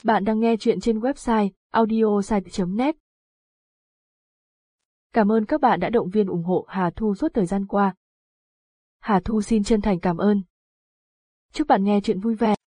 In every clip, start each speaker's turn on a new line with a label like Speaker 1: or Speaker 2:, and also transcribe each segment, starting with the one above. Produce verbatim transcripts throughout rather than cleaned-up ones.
Speaker 1: Bạn đang nghe chuyện trên website audiosite chấm net. Cảm ơn các bạn đã động viên ủng hộ Hà Thu suốt thời gian qua. Hà Thu xin chân thành cảm ơn. Chúc bạn nghe chuyện vui vẻ.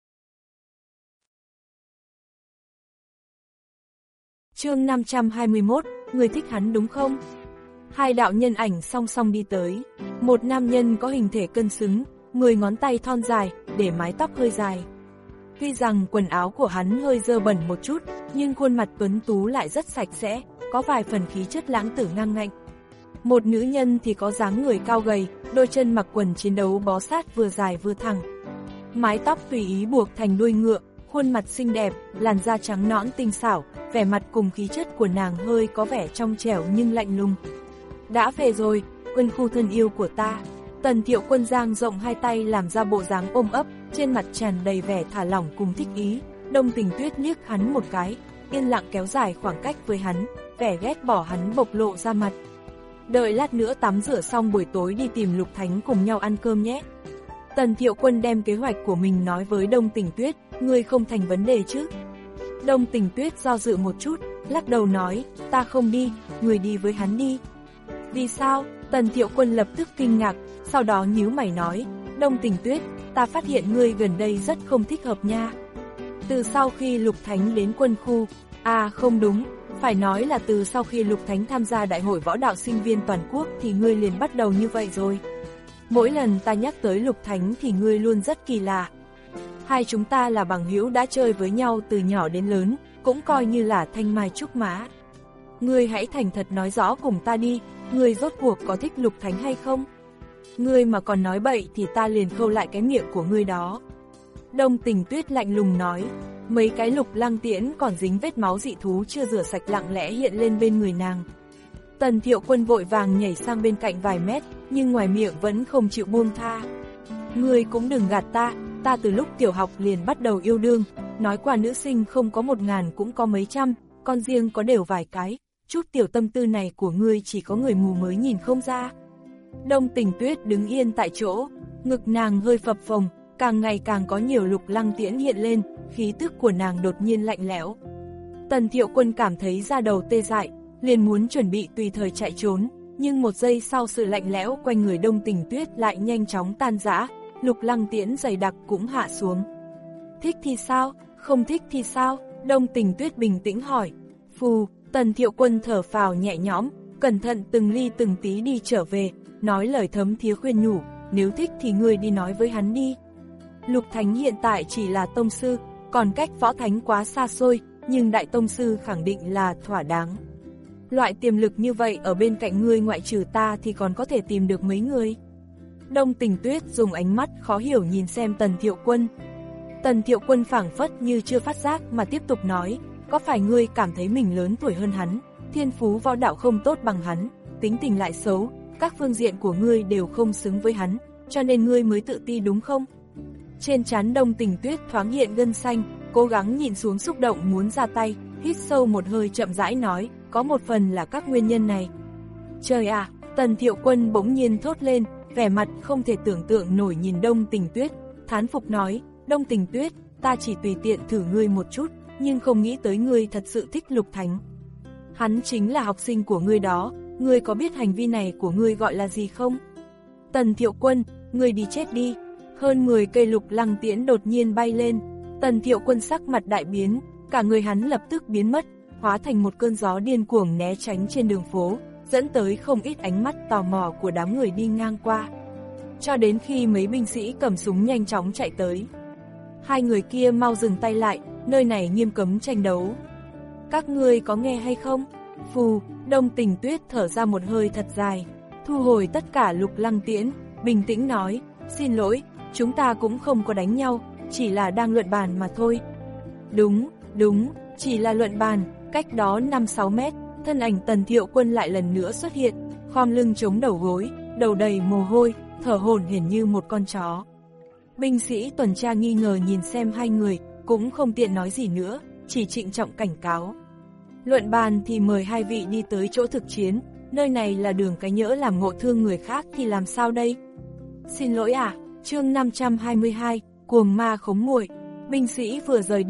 Speaker 2: Chương năm trăm hai mươi mốt, người thích hắn đúng không? Hai đạo nhân ảnh song song đi tới. Một nam nhân có hình thể cân xứng, mười ngón tay thon dài, để mái tóc hơi dài. Tuy rằng quần áo của hắn hơi dơ bẩn một chút, nhưng khuôn mặt tuấn tú lại rất sạch sẽ, có vài phần khí chất lãng tử ngang ngạnh. Một nữ nhân thì có dáng người cao gầy, đôi chân mặc quần chiến đấu bó sát vừa dài vừa thẳng. Mái tóc tùy ý buộc thành đuôi ngựa, khuôn mặt xinh đẹp, làn da trắng nõn tinh xảo, vẻ mặt cùng khí chất của nàng hơi có vẻ trong trẻo nhưng lạnh lùng. Đã về rồi, Quân Khu thân yêu của ta. Tần Thiệu Quân dang rộng hai tay làm ra bộ dáng ôm ấp, trên mặt tràn đầy vẻ thả lỏng cùng thích ý. Đông Tình Tuyết liếc hắn một cái, yên lặng kéo dài khoảng cách với hắn, vẻ ghét bỏ hắn bộc lộ ra mặt. Đợi lát nữa tắm rửa xong buổi tối đi tìm Lục Thánh cùng nhau ăn cơm nhé. Tần Thiệu Quân đem kế hoạch của mình nói với Đông Tình Tuyết, ngươi không thành vấn đề chứ? Đông Tình Tuyết do dự một chút, lắc đầu nói, ta không đi, ngươi đi với hắn đi. Vì sao? Tần Thiệu Quân lập tức kinh ngạc, sau đó nhíu mày nói, Đông Tình Tuyết, ta phát hiện ngươi gần đây rất không thích hợp nha. Từ sau khi Lục Thánh đến quân khu, à không đúng, phải nói là từ sau khi Lục Thánh tham gia đại hội võ đạo sinh viên toàn quốc thì ngươi liền bắt đầu như vậy rồi. Mỗi lần ta nhắc tới Lục Thánh thì ngươi luôn rất kỳ lạ. Hai chúng ta là bằng hữu đã chơi với nhau từ nhỏ đến lớn, cũng coi như là thanh mai trúc mã. Ngươi hãy thành thật nói rõ cùng ta đi, ngươi rốt cuộc có thích Lục Thánh hay không? Ngươi mà còn nói bậy thì ta liền khâu lại cái miệng của ngươi đó. Đông Tình Tuyết lạnh lùng nói, mấy cái lục lăng tiễn còn dính vết máu dị thú chưa rửa sạch lặng lẽ hiện lên bên người nàng. Tần Thiệu Quân vội vàng nhảy sang bên cạnh vài mét, nhưng ngoài miệng vẫn không chịu buông tha. Ngươi cũng đừng gạt ta, ta từ lúc tiểu học liền bắt đầu yêu đương, nói qua nữ sinh không có một ngàn cũng có mấy trăm, con riêng có đều vài cái, chút tiểu tâm tư này của ngươi chỉ có người mù mới nhìn không ra. Đông Tình Tuyết đứng yên tại chỗ, ngực nàng hơi phập phồng, càng ngày càng có nhiều lục lăng tiễn hiện lên, khí tức của nàng đột nhiên lạnh lẽo. Tần Thiệu Quân cảm thấy da đầu tê dại, liền muốn chuẩn bị tùy thời chạy trốn, nhưng một giây sau sự lạnh lẽo quanh người Đông Tình Tuyết lại nhanh chóng tan rã, lục lăng tiễn dày đặc cũng hạ xuống. Thích thì sao, không thích thì sao? Đông Tình Tuyết bình tĩnh hỏi. Phù, Tần Thiệu Quân thở phào nhẹ nhõm, cẩn thận từng ly từng tí đi trở về, nói lời thấm thía khuyên nhủ, nếu thích thì ngươi đi nói với hắn đi. Lục Thánh hiện tại chỉ là tông sư, còn cách võ thánh quá xa xôi, nhưng đại tông sư khẳng định là thỏa đáng. Loại tiềm lực như vậy ở bên cạnh ngươi ngoại trừ ta thì còn có thể tìm được mấy người. Đông Tình Tuyết dùng ánh mắt khó hiểu nhìn xem Tần Thiệu Quân. Tần Thiệu Quân phảng phất như chưa phát giác mà tiếp tục nói, có phải ngươi cảm thấy mình lớn tuổi hơn hắn, thiên phú võ đạo không tốt bằng hắn, tính tình lại xấu, các phương diện của ngươi đều không xứng với hắn, cho nên ngươi mới tự ti đúng không? Trên trán Đông Tình Tuyết thoáng hiện gân xanh, cố gắng nhìn xuống xúc động muốn ra tay, hít sâu một hơi chậm rãi nói, có một phần là các nguyên nhân này. Trời ạ, Tần Thiệu Quân bỗng nhiên thốt lên, vẻ mặt không thể tưởng tượng nổi nhìn Đông Tình Tuyết, thán phục nói, Đông Tình Tuyết, ta chỉ tùy tiện thử ngươi một chút, nhưng không nghĩ tới ngươi thật sự thích Lục Thánh. Hắn chính là học sinh của ngươi đó, ngươi có biết hành vi này của ngươi gọi là gì không? Tần Thiệu Quân, ngươi đi chết đi. Hơn mười cây lục lăng tiễn đột nhiên bay lên, Tần Thiệu Quân sắc mặt đại biến, cả người hắn lập tức biến mất, hóa thành một cơn gió điên cuồng né tránh trên đường phố, dẫn tới không ít ánh mắt tò mò của đám người đi ngang qua. Cho đến khi mấy binh sĩ cầm súng nhanh chóng chạy tới. Hai người kia mau dừng tay lại, nơi này nghiêm cấm tranh đấu. Các ngươi có nghe hay không? Phù, Đông Tình Tuyết thở ra một hơi thật dài, thu hồi tất cả lục lăng tiễn, bình tĩnh nói, xin lỗi, chúng ta cũng không có đánh nhau, chỉ là đang luận bàn mà thôi. Đúng, đúng, chỉ là luận bàn. Cách đó năm sáu mét, thân ảnh Tần Thiệu Quân lại lần nữa xuất hiện, khom lưng chống đầu gối, đầu đầy mồ hôi, thở hổn hển như một con chó. Binh sĩ tuần tra nghi ngờ nhìn xem hai người, cũng không tiện nói gì nữa, chỉ trịnh trọng cảnh cáo. Luận bàn thì mời hai vị đi tới chỗ thực chiến, nơi này là đường cái nhỡ làm ngộ thương người khác thì làm sao đây? Xin lỗi ạ, à, chương năm trăm hai mươi hai, cuồng ma khống muội. Binh sĩ vừa rời đi,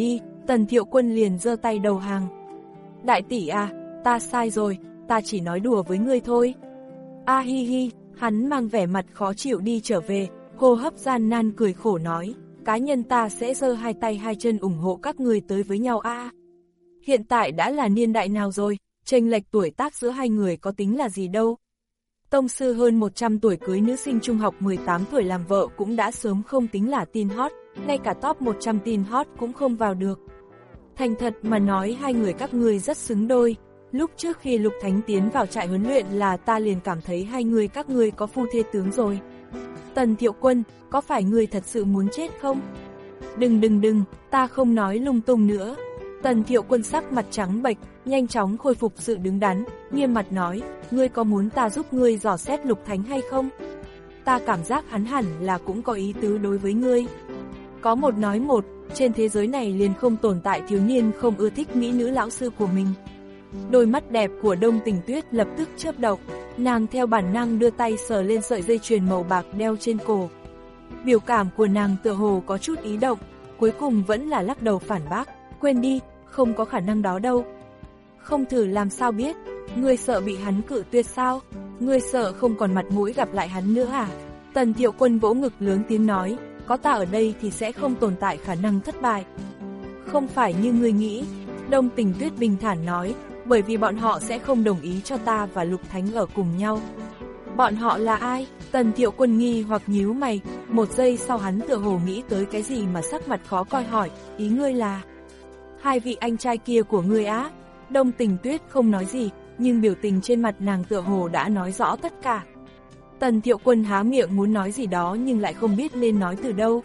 Speaker 2: Tần Thiệu Quân liền giơ tay đầu hàng. Đại tỷ à, ta sai rồi, ta chỉ nói đùa với ngươi thôi. A hi hi, hắn mang vẻ mặt khó chịu đi trở về, hô hấp gian nan cười khổ nói, cá nhân ta sẽ giơ hai tay hai chân ủng hộ các người tới với nhau a. Hiện tại đã là niên đại nào rồi, chênh lệch tuổi tác giữa hai người có tính là gì đâu. Tông sư hơn một trăm tuổi cưới nữ sinh trung học mười tám tuổi làm vợ cũng đã sớm không tính là teen hot, ngay cả top một trăm teen hot cũng không vào được. Thành thật mà nói hai người các ngươi rất xứng đôi, lúc trước khi Lục Thánh tiến vào trại huấn luyện là ta liền cảm thấy hai người các ngươi có phu thê tướng rồi. Tần Thiệu Quân, có phải ngươi thật sự muốn chết không? Đừng đừng đừng, ta không nói lung tung nữa. Tần Thiệu Quân sắc mặt trắng bệch, nhanh chóng khôi phục sự đứng đắn, nghiêm mặt nói, ngươi có muốn ta giúp ngươi dò xét Lục Thánh hay không? Ta cảm giác hắn hẳn là cũng có ý tứ đối với ngươi. Có một nói một, trên thế giới này liền không tồn tại thiếu niên không ưa thích mỹ nữ lão sư của mình. Đôi mắt đẹp của Đông Tình Tuyết lập tức chớp động, nàng theo bản năng đưa tay sờ lên sợi dây chuyền màu bạc đeo trên cổ. Biểu cảm của nàng tựa hồ có chút ý động, cuối cùng vẫn là lắc đầu phản bác, quên đi, không có khả năng đó đâu. Không thử làm sao biết, ngươi sợ bị hắn cự tuyệt sao? Ngươi sợ không còn mặt mũi gặp lại hắn nữa à? Tần Thiệu Quân vỗ ngực lớn tiếng nói, có ta ở đây thì sẽ không tồn tại khả năng thất bại. Không phải như ngươi nghĩ, Đông Tình Tuyết bình thản nói, bởi vì bọn họ sẽ không đồng ý cho ta và Lục Thánh ở cùng nhau. Bọn họ là ai? Tần Thiệu Quân nghi hoặc nhíu mày, một giây sau hắn tựa hồ nghĩ tới cái gì mà sắc mặt khó coi hỏi, ý ngươi là hai vị anh trai kia của ngươi á? Đông Tình Tuyết không nói gì, nhưng biểu tình trên mặt nàng tựa hồ đã nói rõ tất cả. Tần Thiệu Quân há miệng muốn nói gì đó nhưng lại không biết nên nói từ đâu.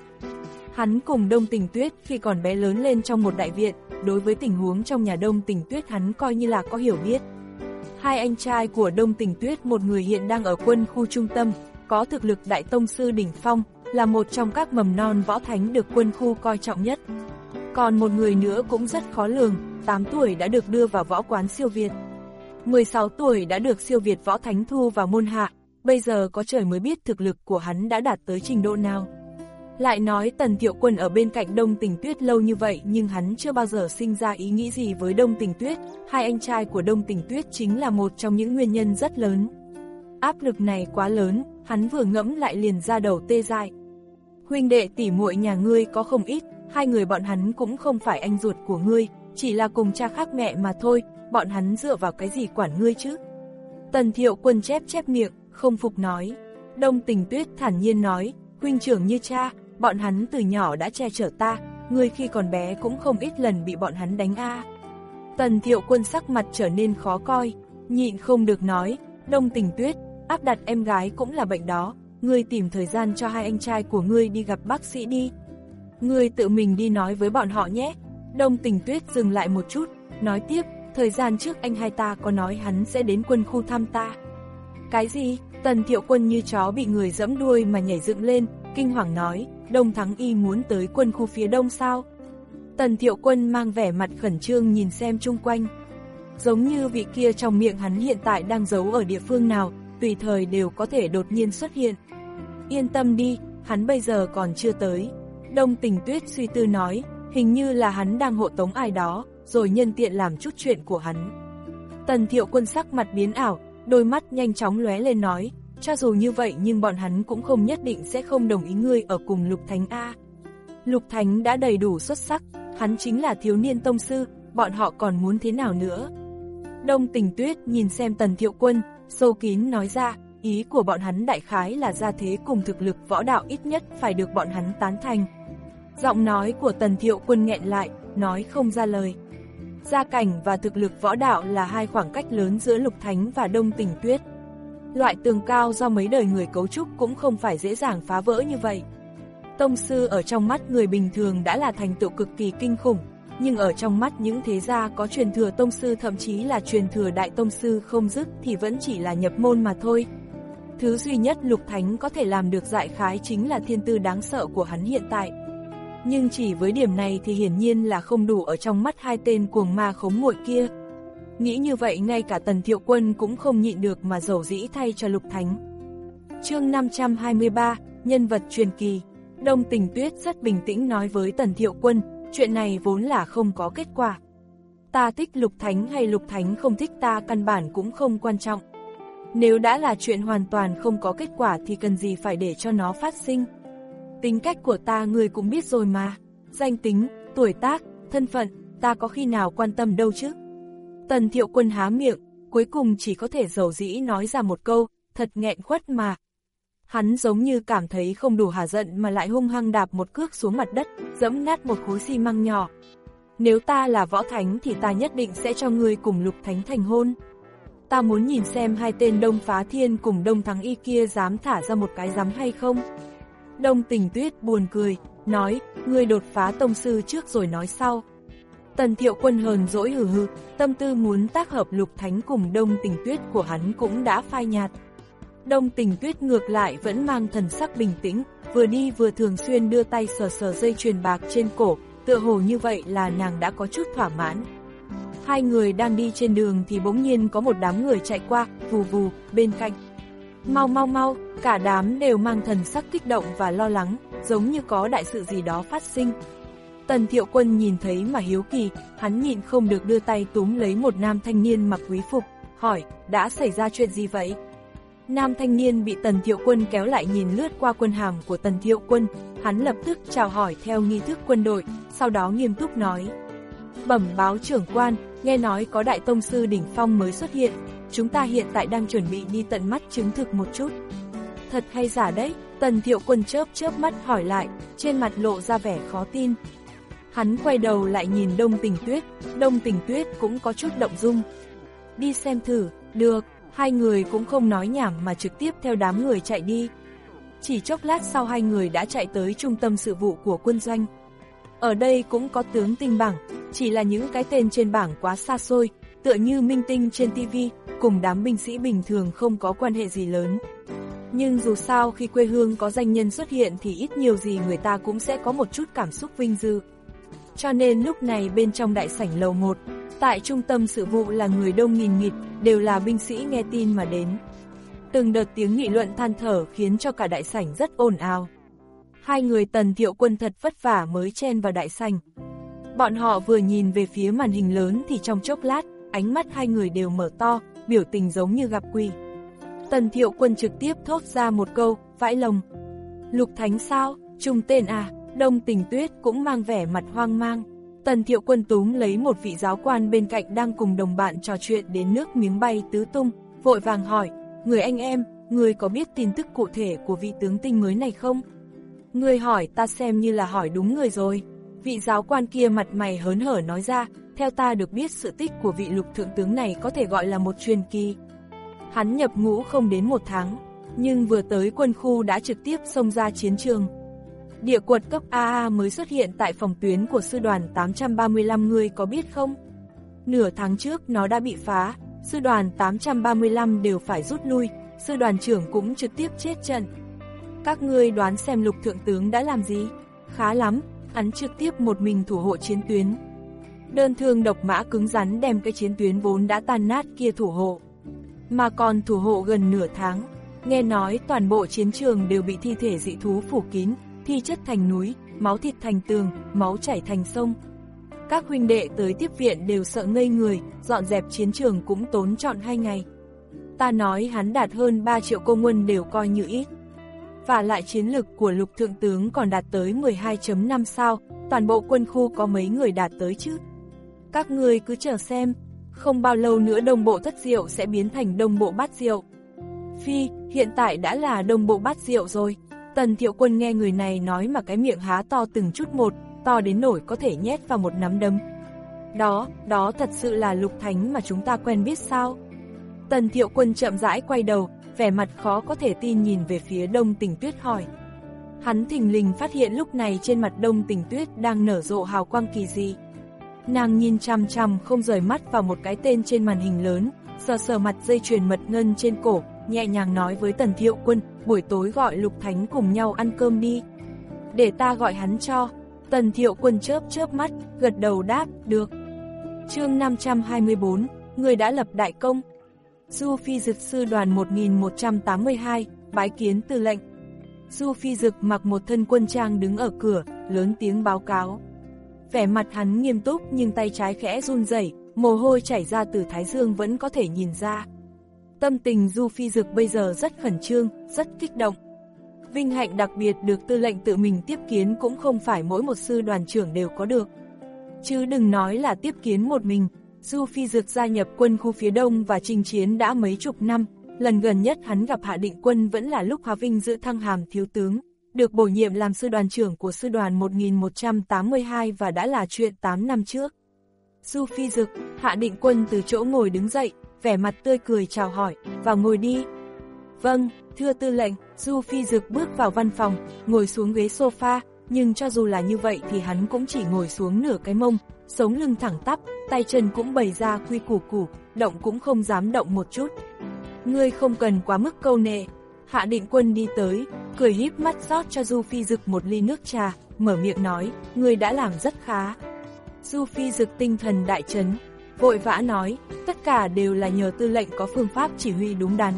Speaker 2: Hắn cùng Đông Tình Tuyết khi còn bé lớn lên trong một đại viện, đối với tình huống trong nhà Đông Tình Tuyết hắn coi như là có hiểu biết. Hai anh trai của Đông Tình Tuyết, một người hiện đang ở quân khu trung tâm, có thực lực đại tông sư đỉnh phong, là một trong các mầm non võ thánh được quân khu coi trọng nhất. Còn một người nữa cũng rất khó lường, tám tuổi đã được đưa vào võ quán siêu việt. mười sáu tuổi đã được siêu việt võ thánh thu vào môn hạ, bây giờ có trời mới biết thực lực của hắn đã đạt tới trình độ nào. Lại nói Tần Thiệu Quân ở bên cạnh Đông Tình Tuyết lâu như vậy nhưng hắn chưa bao giờ sinh ra ý nghĩ gì với Đông Tình Tuyết, hai anh trai của Đông Tình Tuyết chính là một trong những nguyên nhân rất lớn. Áp lực này quá lớn, hắn vừa ngẫm lại liền ra đầu tê dại. Huynh đệ tỷ muội nhà ngươi có không ít, hai người bọn hắn cũng không phải anh ruột của ngươi, chỉ là cùng cha khác mẹ mà thôi, bọn hắn dựa vào cái gì quản ngươi chứ? Tần Thiệu Quân chép chép miệng, không phục nói. Đông Tình Tuyết thản nhiên nói, huynh trưởng như cha, bọn hắn từ nhỏ đã che chở ta, ngươi khi còn bé cũng không ít lần bị bọn hắn đánh a. Tần Thiệu Quân sắc mặt trở nên khó coi, nhịn không được nói, Đông Tình Tuyết, áp đặt em gái cũng là bệnh đó, ngươi tìm thời gian cho hai anh trai của ngươi đi gặp bác sĩ đi. Ngươi tự mình đi nói với bọn họ nhé. Đông Tình Tuyết dừng lại một chút, nói tiếp, thời gian trước anh hai ta có nói hắn sẽ đến quân khu thăm ta. Cái gì? Tần Thiệu Quân như chó bị người giẫm đuôi mà nhảy dựng lên, kinh hoàng nói, Đông Thắng Y muốn tới quân khu phía đông sao? Tần Thiệu Quân mang vẻ mặt khẩn trương nhìn xem chung quanh. Giống như vị kia trong miệng hắn hiện tại đang giấu ở địa phương nào, tùy thời đều có thể đột nhiên xuất hiện. Yên tâm đi, hắn bây giờ còn chưa tới. Đông Tình Tuyết suy tư nói, hình như là hắn đang hộ tống ai đó, rồi nhân tiện làm chút chuyện của hắn. Tần Thiệu Quân sắc mặt biến ảo, đôi mắt nhanh chóng lóe lên nói, cho dù như vậy nhưng bọn hắn cũng không nhất định sẽ không đồng ý ngươi ở cùng Lục Thánh A. Lục Thánh đã đầy đủ xuất sắc, hắn chính là thiếu niên tông sư, bọn họ còn muốn thế nào nữa? Đông Tình Tuyết nhìn xem Tần Thiệu Quân, sâu kín nói ra, ý của bọn hắn đại khái là gia thế cùng thực lực võ đạo ít nhất phải được bọn hắn tán thành. Giọng nói của Tần Thiệu Quân nghẹn lại, nói không ra lời. Gia cảnh và thực lực võ đạo là hai khoảng cách lớn giữa Lục Thánh và Đông Tình Tuyết. Loại tường cao do mấy đời người cấu trúc cũng không phải dễ dàng phá vỡ như vậy. Tông sư ở trong mắt người bình thường đã là thành tựu cực kỳ kinh khủng, nhưng ở trong mắt những thế gia có truyền thừa tông sư thậm chí là truyền thừa đại tông sư không dứt thì vẫn chỉ là nhập môn mà thôi. Thứ duy nhất Lục Thánh có thể làm được đại khái chính là thiên tư đáng sợ của hắn hiện tại. Nhưng chỉ với điểm này thì hiển nhiên là không đủ ở trong mắt hai tên cuồng ma khống nguội kia. Nghĩ như vậy ngay cả Tần Thiệu Quân cũng không nhịn được mà dầu dĩ thay cho Lục Thánh. Chương năm trăm hai mươi ba, nhân vật truyền kỳ. Đông Tình Tuyết rất bình tĩnh nói với Tần Thiệu Quân, chuyện này vốn là không có kết quả. Ta thích Lục Thánh hay Lục Thánh không thích ta căn bản cũng không quan trọng. Nếu đã là chuyện hoàn toàn không có kết quả thì cần gì phải để cho nó phát sinh. Tính cách của ta người cũng biết rồi mà, danh tính, tuổi tác, thân phận, ta có khi nào quan tâm đâu chứ. Tần Thiệu Quân há miệng, cuối cùng chỉ có thể dầu dĩ nói ra một câu, thật nghẹn khuất mà. Hắn giống như cảm thấy không đủ hả giận mà lại hung hăng đạp một cước xuống mặt đất, dẫm nát một khối xi măng nhỏ. Nếu ta là Võ Thánh thì ta nhất định sẽ cho ngươi cùng Lục Thánh thành hôn. Ta muốn nhìn xem hai tên Đông Phá Thiên cùng Đông Thắng Y kia dám thả ra một cái dám hay không. Đông Tình Tuyết buồn cười, nói, ngươi đột phá tông sư trước rồi nói sau. Tần Thiệu Quân hờn dỗi hừ hừ, tâm tư muốn tác hợp Lục Thánh cùng Đông Tình Tuyết của hắn cũng đã phai nhạt. Đông Tình Tuyết ngược lại vẫn mang thần sắc bình tĩnh, vừa đi vừa thường xuyên đưa tay sờ sờ dây chuyền bạc trên cổ, tựa hồ như vậy là nàng đã có chút thỏa mãn. Hai người đang đi trên đường thì bỗng nhiên có một đám người chạy qua, vù vù, bên cạnh. Mau mau mau, cả đám đều mang thần sắc kích động và lo lắng, giống như có đại sự gì đó phát sinh. Tần Thiệu Quân nhìn thấy mà hiếu kỳ, hắn nhịn không được đưa tay túm lấy một nam thanh niên mặc quý phục, hỏi, đã xảy ra chuyện gì vậy? Nam thanh niên bị Tần Thiệu Quân kéo lại nhìn lướt qua quân hàm của Tần Thiệu Quân, hắn lập tức chào hỏi theo nghi thức quân đội, sau đó nghiêm túc nói. Bẩm báo trưởng quan, nghe nói có đại tông sư đỉnh phong mới xuất hiện, chúng ta hiện tại đang chuẩn bị đi tận mắt chứng thực một chút. Thật hay giả đấy? Tần Thiệu Quân chớp chớp mắt hỏi lại, trên mặt lộ ra vẻ khó tin. Hắn quay đầu lại nhìn Đông Tình Tuyết, Đông Tình Tuyết cũng có chút động dung. Đi xem thử, được, hai người cũng không nói nhảm mà trực tiếp theo đám người chạy đi. Chỉ chốc lát sau hai người đã chạy tới trung tâm sự vụ của quân doanh. Ở đây cũng có tướng tinh bảng, chỉ là những cái tên trên bảng quá xa xôi, tựa như minh tinh trên ti vi, cùng đám binh sĩ bình thường không có quan hệ gì lớn. Nhưng dù sao khi quê hương có danh nhân xuất hiện thì ít nhiều gì người ta cũng sẽ có một chút cảm xúc vinh dự. Cho nên lúc này bên trong đại sảnh lầu một, tại trung tâm sự vụ là người đông nghìn nghịt, đều là binh sĩ nghe tin mà đến. Từng đợt tiếng nghị luận than thở khiến cho cả đại sảnh rất ồn ào. Hai người Tần Thiệu Quân thật vất vả mới chen vào đại sảnh. Bọn họ vừa nhìn về phía màn hình lớn thì trong chốc lát, ánh mắt hai người đều mở to, biểu tình giống như gặp quỷ. Tần Thiệu Quân trực tiếp thốt ra một câu, vãi lồng. Lục Thánh sao, trùng tên à? Đông Tình Tuyết cũng mang vẻ mặt hoang mang. Tần Thiệu Quân túm lấy một vị giáo quan bên cạnh đang cùng đồng bạn trò chuyện đến nước miếng bay tứ tung, vội vàng hỏi, người anh em, người có biết tin tức cụ thể của vị tướng tinh mới này không? Người hỏi ta xem như là hỏi đúng người rồi. Vị giáo quan kia mặt mày hớn hở nói ra, theo ta được biết sự tích của vị Lục thượng tướng này có thể gọi là một truyền kỳ. Hắn nhập ngũ không đến một tháng, nhưng vừa tới quân khu đã trực tiếp xông ra chiến trường. Địa quật cấp a a mới xuất hiện tại phòng tuyến của sư đoàn tám trăm ba mươi lăm, người có biết không? Nửa tháng trước nó đã bị phá, sư đoàn tám trăm ba mươi lăm đều phải rút lui, sư đoàn trưởng cũng trực tiếp chết trận. Các ngươi đoán xem Lục thượng tướng đã làm gì? Khá lắm, hắn trực tiếp một mình thủ hộ chiến tuyến. Đơn thương độc mã cứng rắn đem cái chiến tuyến vốn đã tan nát kia thủ hộ. Mà còn thủ hộ gần nửa tháng, nghe nói toàn bộ chiến trường đều bị thi thể dị thú phủ kín, thi chất thành núi, máu thịt thành tường, máu chảy thành sông. Các huynh đệ tới tiếp viện đều sợ ngây người, dọn dẹp chiến trường cũng tốn trọn hai ngày. Ta nói hắn đạt hơn ba triệu công quân đều coi như ít. Và lại chiến lực của Lục thượng tướng còn đạt tới mười hai phẩy năm sao, toàn bộ quân khu có mấy người đạt tới chứ? Các ngươi cứ chờ xem, không bao lâu nữa Đông Bộ Thất Diệu sẽ biến thành Đông Bộ Bát Diệu. Phi, hiện tại đã là Đông Bộ Bát Diệu rồi. Tần Thiệu Quân nghe người này nói mà cái miệng há to từng chút một, to đến nổi có thể nhét vào một nắm đấm. Đó, đó thật sự là Lục Thánh mà chúng ta quen biết sao? Tần Thiệu Quân chậm rãi quay đầu, vẻ mặt khó có thể tin nhìn về phía Đông Tình Tuyết hỏi. Hắn thình lình phát hiện lúc này trên mặt Đông Tình Tuyết đang nở rộ hào quang kỳ dị. Nàng nhìn chằm chằm không rời mắt vào một cái tên trên màn hình lớn, sờ sờ mặt dây chuyền mật ngân trên cổ, nhẹ nhàng nói với Tần Thiệu Quân, buổi tối gọi Lục Thánh cùng nhau ăn cơm đi. Để ta gọi hắn cho. Tần Thiệu Quân chớp chớp mắt, gật đầu đáp, được. Chương năm trăm hai mươi bốn, người đã lập đại công. Du Phi Dực sư đoàn một nghìn một trăm tám mươi hai, bái kiến tư lệnh. Du Phi Dực mặc một thân quân trang đứng ở cửa, lớn tiếng báo cáo. vẻ mặt hắn nghiêm túc nhưng tay trái khẽ run rẩy, mồ hôi chảy ra từ thái dương vẫn có thể nhìn ra. Tâm tình Du Phi Dực bây giờ rất khẩn trương, rất kích động. Vinh hạnh đặc biệt được tư lệnh tự mình tiếp kiến cũng không phải mỗi một sư đoàn trưởng đều có được. Chứ đừng nói là tiếp kiến một mình, Du Phi Dực gia nhập quân khu phía Đông và chinh chiến đã mấy chục năm, lần gần nhất hắn gặp Hạ Định Quân vẫn là lúc Hà Vinh giữ thăng hàm thiếu tướng, được bổ nhiệm làm sư đoàn trưởng của sư đoàn một nghìn một trăm tám mươi hai và đã là chuyện tám năm trước. Du Phi Dực, Hạ Định Quân từ chỗ ngồi đứng dậy, vẻ mặt tươi cười chào hỏi, vào ngồi đi. Vâng, thưa tư lệnh. Du Phi Dực bước vào văn phòng, ngồi xuống ghế sofa, nhưng cho dù là như vậy thì hắn cũng chỉ ngồi xuống nửa cái mông, sống lưng thẳng tắp, tay chân cũng bày ra quy củ củ, động cũng không dám động một chút. Ngươi không cần quá mức câu nệ. Hạ Định Quân đi tới, cười híp mắt rót cho Du Phi Dực một ly nước trà, mở miệng nói, ngươi đã làm rất khá. Du Phi Dực tinh thần đại chấn, vội vã nói, tất cả đều là nhờ tư lệnh có phương pháp chỉ huy đúng đắn.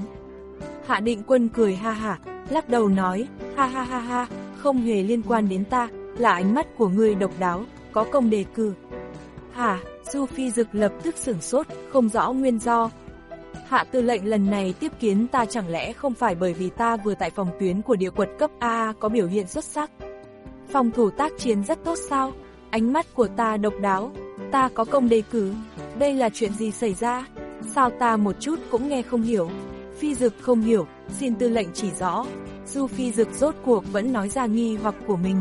Speaker 2: Hạ Định Quân cười ha hả, lắc đầu nói, ha ha ha ha, không hề liên quan đến ta, là ánh mắt của ngươi độc đáo, có công đề cử. Hả? Du Phi Dực lập tức sửng sốt, không rõ nguyên do. Hạ tư lệnh lần này tiếp kiến ta chẳng lẽ không phải bởi vì ta vừa tại phòng tuyến của địa quật cấp a a có biểu hiện xuất sắc? Phòng thủ tác chiến rất tốt sao? Ánh mắt của ta độc đáo, ta có công đề cử, đây là chuyện gì xảy ra? Sao ta một chút cũng nghe không hiểu? Phi Dực không hiểu, xin tư lệnh chỉ rõ. Du Phi Dực rốt cuộc vẫn nói ra nghi hoặc của mình.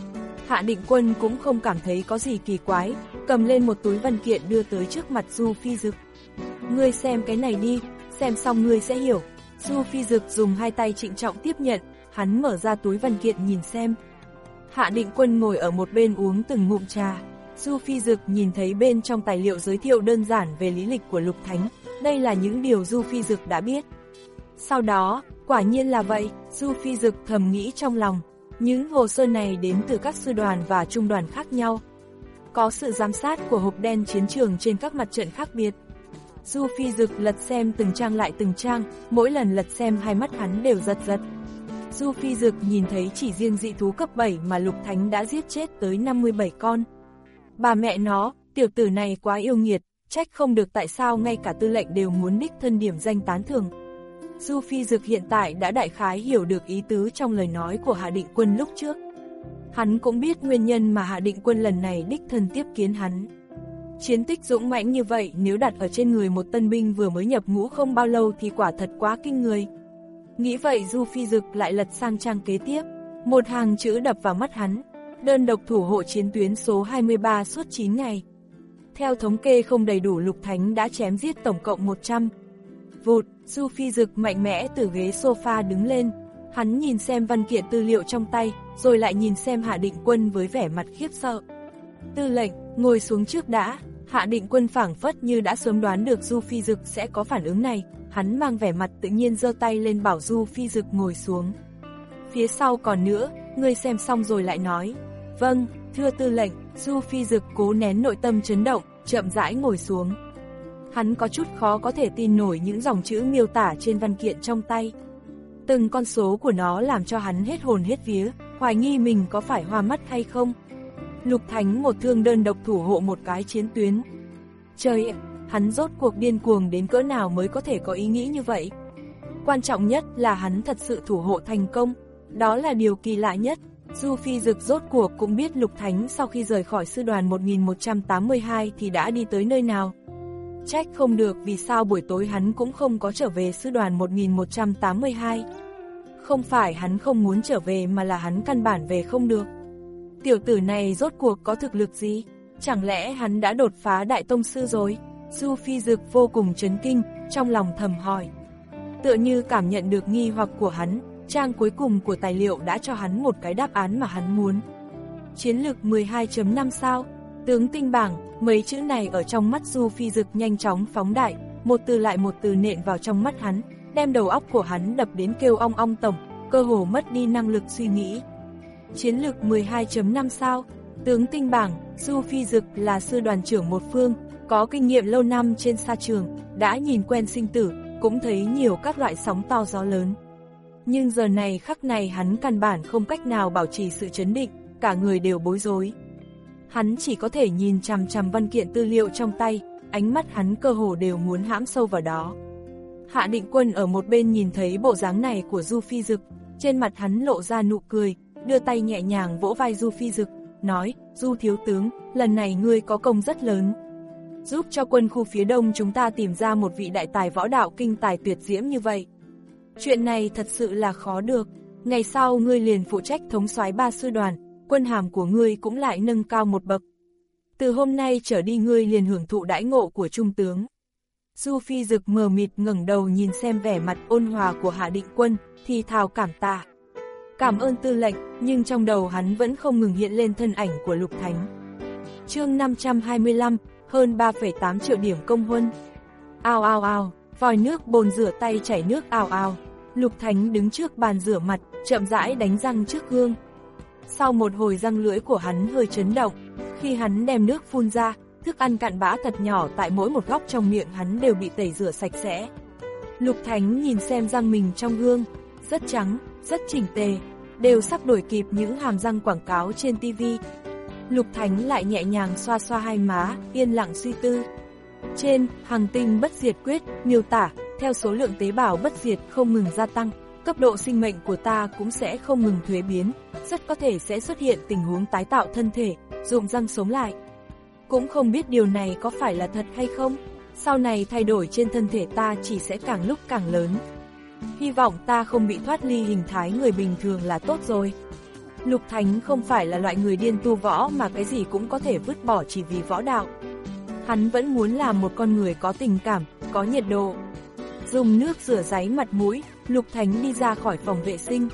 Speaker 2: Hạ Định Quân cũng không cảm thấy có gì kỳ quái, cầm lên một túi văn kiện đưa tới trước mặt Du Phi Dực. Ngươi xem cái này đi, xem xong ngươi sẽ hiểu. Du Phi Dực dùng hai tay trịnh trọng tiếp nhận, hắn mở ra túi văn kiện nhìn xem. Hạ Định Quân ngồi ở một bên uống từng ngụm trà. Du Phi Dực nhìn thấy bên trong tài liệu giới thiệu đơn giản về lý lịch của Lục Thánh, đây là những điều Du Phi Dực đã biết. Sau đó, quả nhiên là vậy, Du Phi Dực thầm nghĩ trong lòng, những hồ sơ này đến từ các sư đoàn và trung đoàn khác nhau. Có sự giám sát của hộp đen chiến trường trên các mặt trận khác biệt. Du Phi Dực lật xem từng trang lại từng trang, mỗi lần lật xem hai mắt hắn đều giật giật. Du Phi Dực nhìn thấy chỉ riêng dị thú cấp bảy mà Lục Thánh đã giết chết tới năm mươi bảy con. Bà mẹ nó, tiểu tử này quá yêu nghiệt, trách không được tại sao ngay cả tư lệnh đều muốn đích thân điểm danh tán thưởng. Du Phi Dực hiện tại đã đại khái hiểu được ý tứ trong lời nói của Hạ Định Quân lúc trước. Hắn cũng biết nguyên nhân mà Hạ Định Quân lần này đích thân tiếp kiến hắn. Chiến tích dũng mãnh như vậy nếu đặt ở trên người một tân binh vừa mới nhập ngũ không bao lâu thì quả thật quá kinh người. Nghĩ vậy Du Phi Dực lại lật sang trang kế tiếp, một hàng chữ đập vào mắt hắn, đơn độc thủ hộ chiến tuyến số hai mươi ba suốt chín ngày. Theo thống kê không đầy đủ Lục Thánh đã chém giết tổng cộng một trăm. Vụt, Du Phi Dực mạnh mẽ từ ghế sofa đứng lên, hắn nhìn xem văn kiện tư liệu trong tay, rồi lại nhìn xem Hạ Định Quân với vẻ mặt khiếp sợ. Tư lệnh, ngồi xuống trước đã. Hạ Định Quân phảng phất như đã sớm đoán được Du Phi Dực sẽ có phản ứng này, hắn mang vẻ mặt tự nhiên giơ tay lên bảo Du Phi Dực ngồi xuống. Phía sau còn nữa, ngươi xem xong rồi lại nói. Vâng, thưa tư lệnh. Du Phi Dực cố nén nội tâm chấn động, chậm rãi ngồi xuống. Hắn có chút khó có thể tin nổi những dòng chữ miêu tả trên văn kiện trong tay. Từng con số của nó làm cho hắn hết hồn hết vía, hoài nghi mình có phải hoa mắt hay không. Lục Thánh một thương đơn độc thủ hộ một cái chiến tuyến. Trời ạ, hắn rốt cuộc điên cuồng đến cỡ nào mới có thể có ý nghĩ như vậy. Quan trọng nhất là hắn thật sự thủ hộ thành công, đó là điều kỳ lạ nhất. Du Phi Dực rốt cuộc cũng biết Lục Thánh sau khi rời khỏi sư đoàn một nghìn một trăm tám mươi hai thì đã đi tới nơi nào. Trách không được vì sao buổi tối hắn cũng không có trở về sư đoàn một nghìn một trăm tám mươi hai. Không phải hắn không muốn trở về mà là hắn căn bản về không được. Tiểu tử này rốt cuộc có thực lực gì? Chẳng lẽ hắn đã đột phá đại tông sư rồi? Du Phi Dực vô cùng chấn kinh, trong lòng thầm hỏi. Tựa như cảm nhận được nghi hoặc của hắn, trang cuối cùng của tài liệu đã cho hắn một cái đáp án mà hắn muốn. Chiến lực mười hai chấm năm sao? Tướng tinh bảng, mấy chữ này ở trong mắt Du Phi Dực nhanh chóng phóng đại, một từ lại một từ nện vào trong mắt hắn, đem đầu óc của hắn đập đến kêu ong ong tổng, cơ hồ mất đi năng lực suy nghĩ. Chiến lực mười hai chấm năm sao? Tướng tinh bảng, Du Phi Dực là sư đoàn trưởng một phương, có kinh nghiệm lâu năm trên sa trường, đã nhìn quen sinh tử, cũng thấy nhiều các loại sóng to gió lớn. Nhưng giờ này khắc này hắn căn bản không cách nào bảo trì sự chấn định, cả người đều bối rối. Hắn chỉ có thể nhìn chằm chằm văn kiện tư liệu trong tay, ánh mắt hắn cơ hồ đều muốn hãm sâu vào đó. Hạ Định Quân ở một bên nhìn thấy bộ dáng này của Du Phi Dực, trên mặt hắn lộ ra nụ cười, đưa tay nhẹ nhàng vỗ vai Du Phi Dực, nói, Du thiếu tướng, lần này ngươi có công rất lớn. Giúp cho quân khu phía đông chúng ta tìm ra một vị đại tài võ đạo kinh tài tuyệt diễm như vậy. Chuyện này thật sự là khó được, ngày sau ngươi liền phụ trách thống soái ba sư đoàn, quân hàm của ngươi cũng lại nâng cao một bậc. Từ hôm nay trở đi ngươi liền hưởng thụ đãi ngộ của trung tướng. Du Phi Dực mờ mịt ngẩng đầu nhìn xem vẻ mặt ôn hòa của Hạ Định Quân, thì thào cảm tạ. Cảm ơn tư lệnh, nhưng trong đầu hắn vẫn không ngừng hiện lên thân ảnh của Lục Thánh. Chương năm trăm hai mươi lăm, hơn ba phẩy tám triệu điểm công huân. Ao ao ao, vòi nước bồn rửa tay chảy nước ào ào. Lục Thánh đứng trước bàn rửa mặt, chậm rãi đánh răng trước gương. Sau một hồi răng lưỡi của hắn hơi chấn động, khi hắn đem nước phun ra, thức ăn cặn bã thật nhỏ tại mỗi một góc trong miệng hắn đều bị tẩy rửa sạch sẽ. Lục Thánh nhìn xem răng mình trong gương, rất trắng, rất chỉnh tề, đều sắp đổi kịp những hàm răng quảng cáo trên ti vi. Lục Thánh lại nhẹ nhàng xoa xoa hai má, yên lặng suy tư. Trên Hằng Tinh Bất Diệt Quyết miêu tả, theo số lượng tế bào bất diệt không ngừng gia tăng, cấp độ sinh mệnh của ta cũng sẽ không ngừng thuế biến, rất có thể sẽ xuất hiện tình huống tái tạo thân thể, dùng răng sống lại. Cũng không biết điều này có phải là thật hay không, sau này thay đổi trên thân thể ta chỉ sẽ càng lúc càng lớn. Hy vọng ta không bị thoát ly hình thái người bình thường là tốt rồi. Lục Thánh không phải là loại người điên tu võ mà cái gì cũng có thể vứt bỏ chỉ vì võ đạo. Hắn vẫn muốn là một con người có tình cảm, có nhiệt độ. Dùng nước rửa ráy mặt mũi, Lục Thánh đi ra khỏi phòng vệ sinh.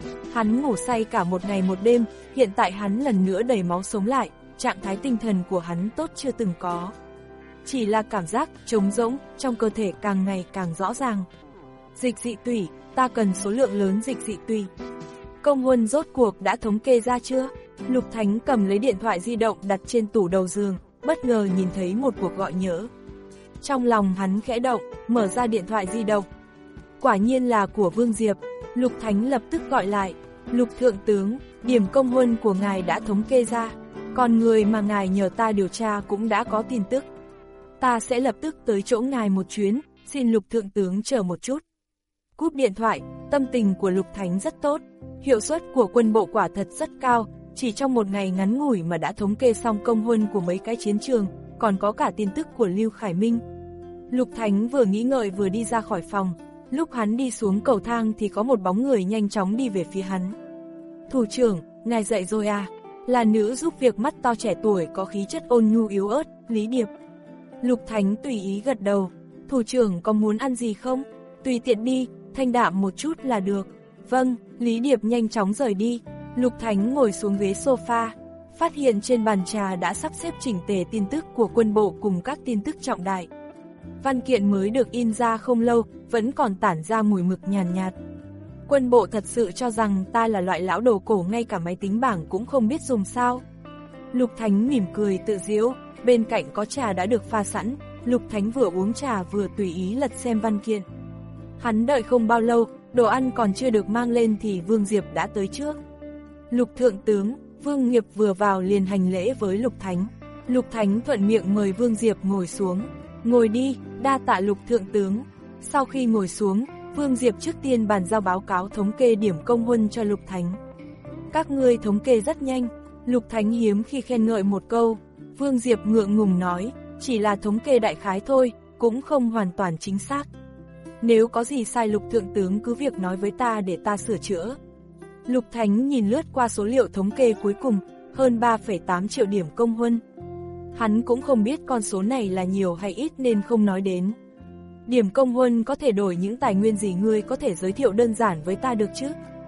Speaker 2: Hắn ngủ say cả một ngày một đêm, hiện tại hắn lần nữa đầy máu sống lại, trạng thái tinh thần của hắn tốt chưa từng có. Chỉ là cảm giác trống rỗng trong cơ thể càng ngày càng rõ ràng. Dịch dị tủy, ta cần số lượng lớn dịch dị tủy. Công huân rốt cuộc đã thống kê ra chưa? Lục Thánh cầm lấy điện thoại di động đặt trên tủ đầu giường, bất ngờ nhìn thấy một cuộc gọi nhỡ. Trong lòng hắn khẽ động, mở ra điện thoại di động. Quả nhiên là của Vương Diệp. Lục Thánh lập tức gọi lại. Lục Thượng tướng, điểm công huân của ngài đã thống kê ra, còn người mà ngài nhờ ta điều tra cũng đã có tin tức. Ta sẽ lập tức tới chỗ ngài một chuyến, xin Lục Thượng tướng chờ một chút. Cúp điện thoại, tâm tình của Lục Thánh rất tốt, hiệu suất của quân bộ quả thật rất cao, chỉ trong một ngày ngắn ngủi mà đã thống kê xong công huân của mấy cái chiến trường, còn có cả tin tức của Lưu Khải Minh. Lục Thánh vừa nghĩ ngợi vừa đi ra khỏi phòng, lúc hắn đi xuống cầu thang thì có một bóng người nhanh chóng đi về phía hắn. Thủ trưởng, ngài dậy rồi à? Là nữ giúp việc mắt to trẻ tuổi có khí chất ôn nhu yếu ớt, Lý Điệp. Lục Thánh tùy ý gật đầu. Thủ trưởng có muốn ăn gì không? Tùy tiện đi, thanh đạm một chút là được. Vâng, Lý Điệp nhanh chóng rời đi. Lục Thánh ngồi xuống ghế sofa, phát hiện trên bàn trà đã sắp xếp chỉnh tề tin tức của quân bộ cùng các tin tức trọng đại. Văn kiện mới được in ra không lâu, vẫn còn tản ra mùi mực nhàn nhạt, nhạt. Quân bộ thật sự cho rằng ta là loại lão đồ cổ ngay cả máy tính bảng cũng không biết dùng sao. Lục Thánh mỉm cười tự giễu, bên cạnh có trà đã được pha sẵn, Lục Thánh vừa uống trà vừa tùy ý lật xem văn kiện. Hắn đợi không bao lâu, đồ ăn còn chưa được mang lên thì Vương Diệp đã tới trước. Lục Thượng tướng, Vương Nghiệp vừa vào liền hành lễ với Lục Thánh. Lục Thánh thuận miệng mời Vương Diệp ngồi xuống. Ngồi đi, đa tạ Lục Thượng tướng. Sau khi ngồi xuống, Vương Diệp trước tiên bàn giao báo cáo thống kê điểm công huân cho Lục Thánh. Các ngươi thống kê rất nhanh, Lục Thánh hiếm khi khen ngợi một câu. Vương Diệp ngượng ngùng nói, chỉ là thống kê đại khái thôi, cũng không hoàn toàn chính xác. Nếu có gì sai Lục Thượng tướng cứ việc nói với ta để ta sửa chữa. Lục Thánh nhìn lướt qua số liệu thống kê cuối cùng, hơn ba phẩy tám triệu điểm công huân. Hắn cũng không biết con số này là nhiều hay ít nên không nói đến. Điểm công huân có thể đổi những tài nguyên gì ngươi có thể giới thiệu đơn giản với ta được chứ?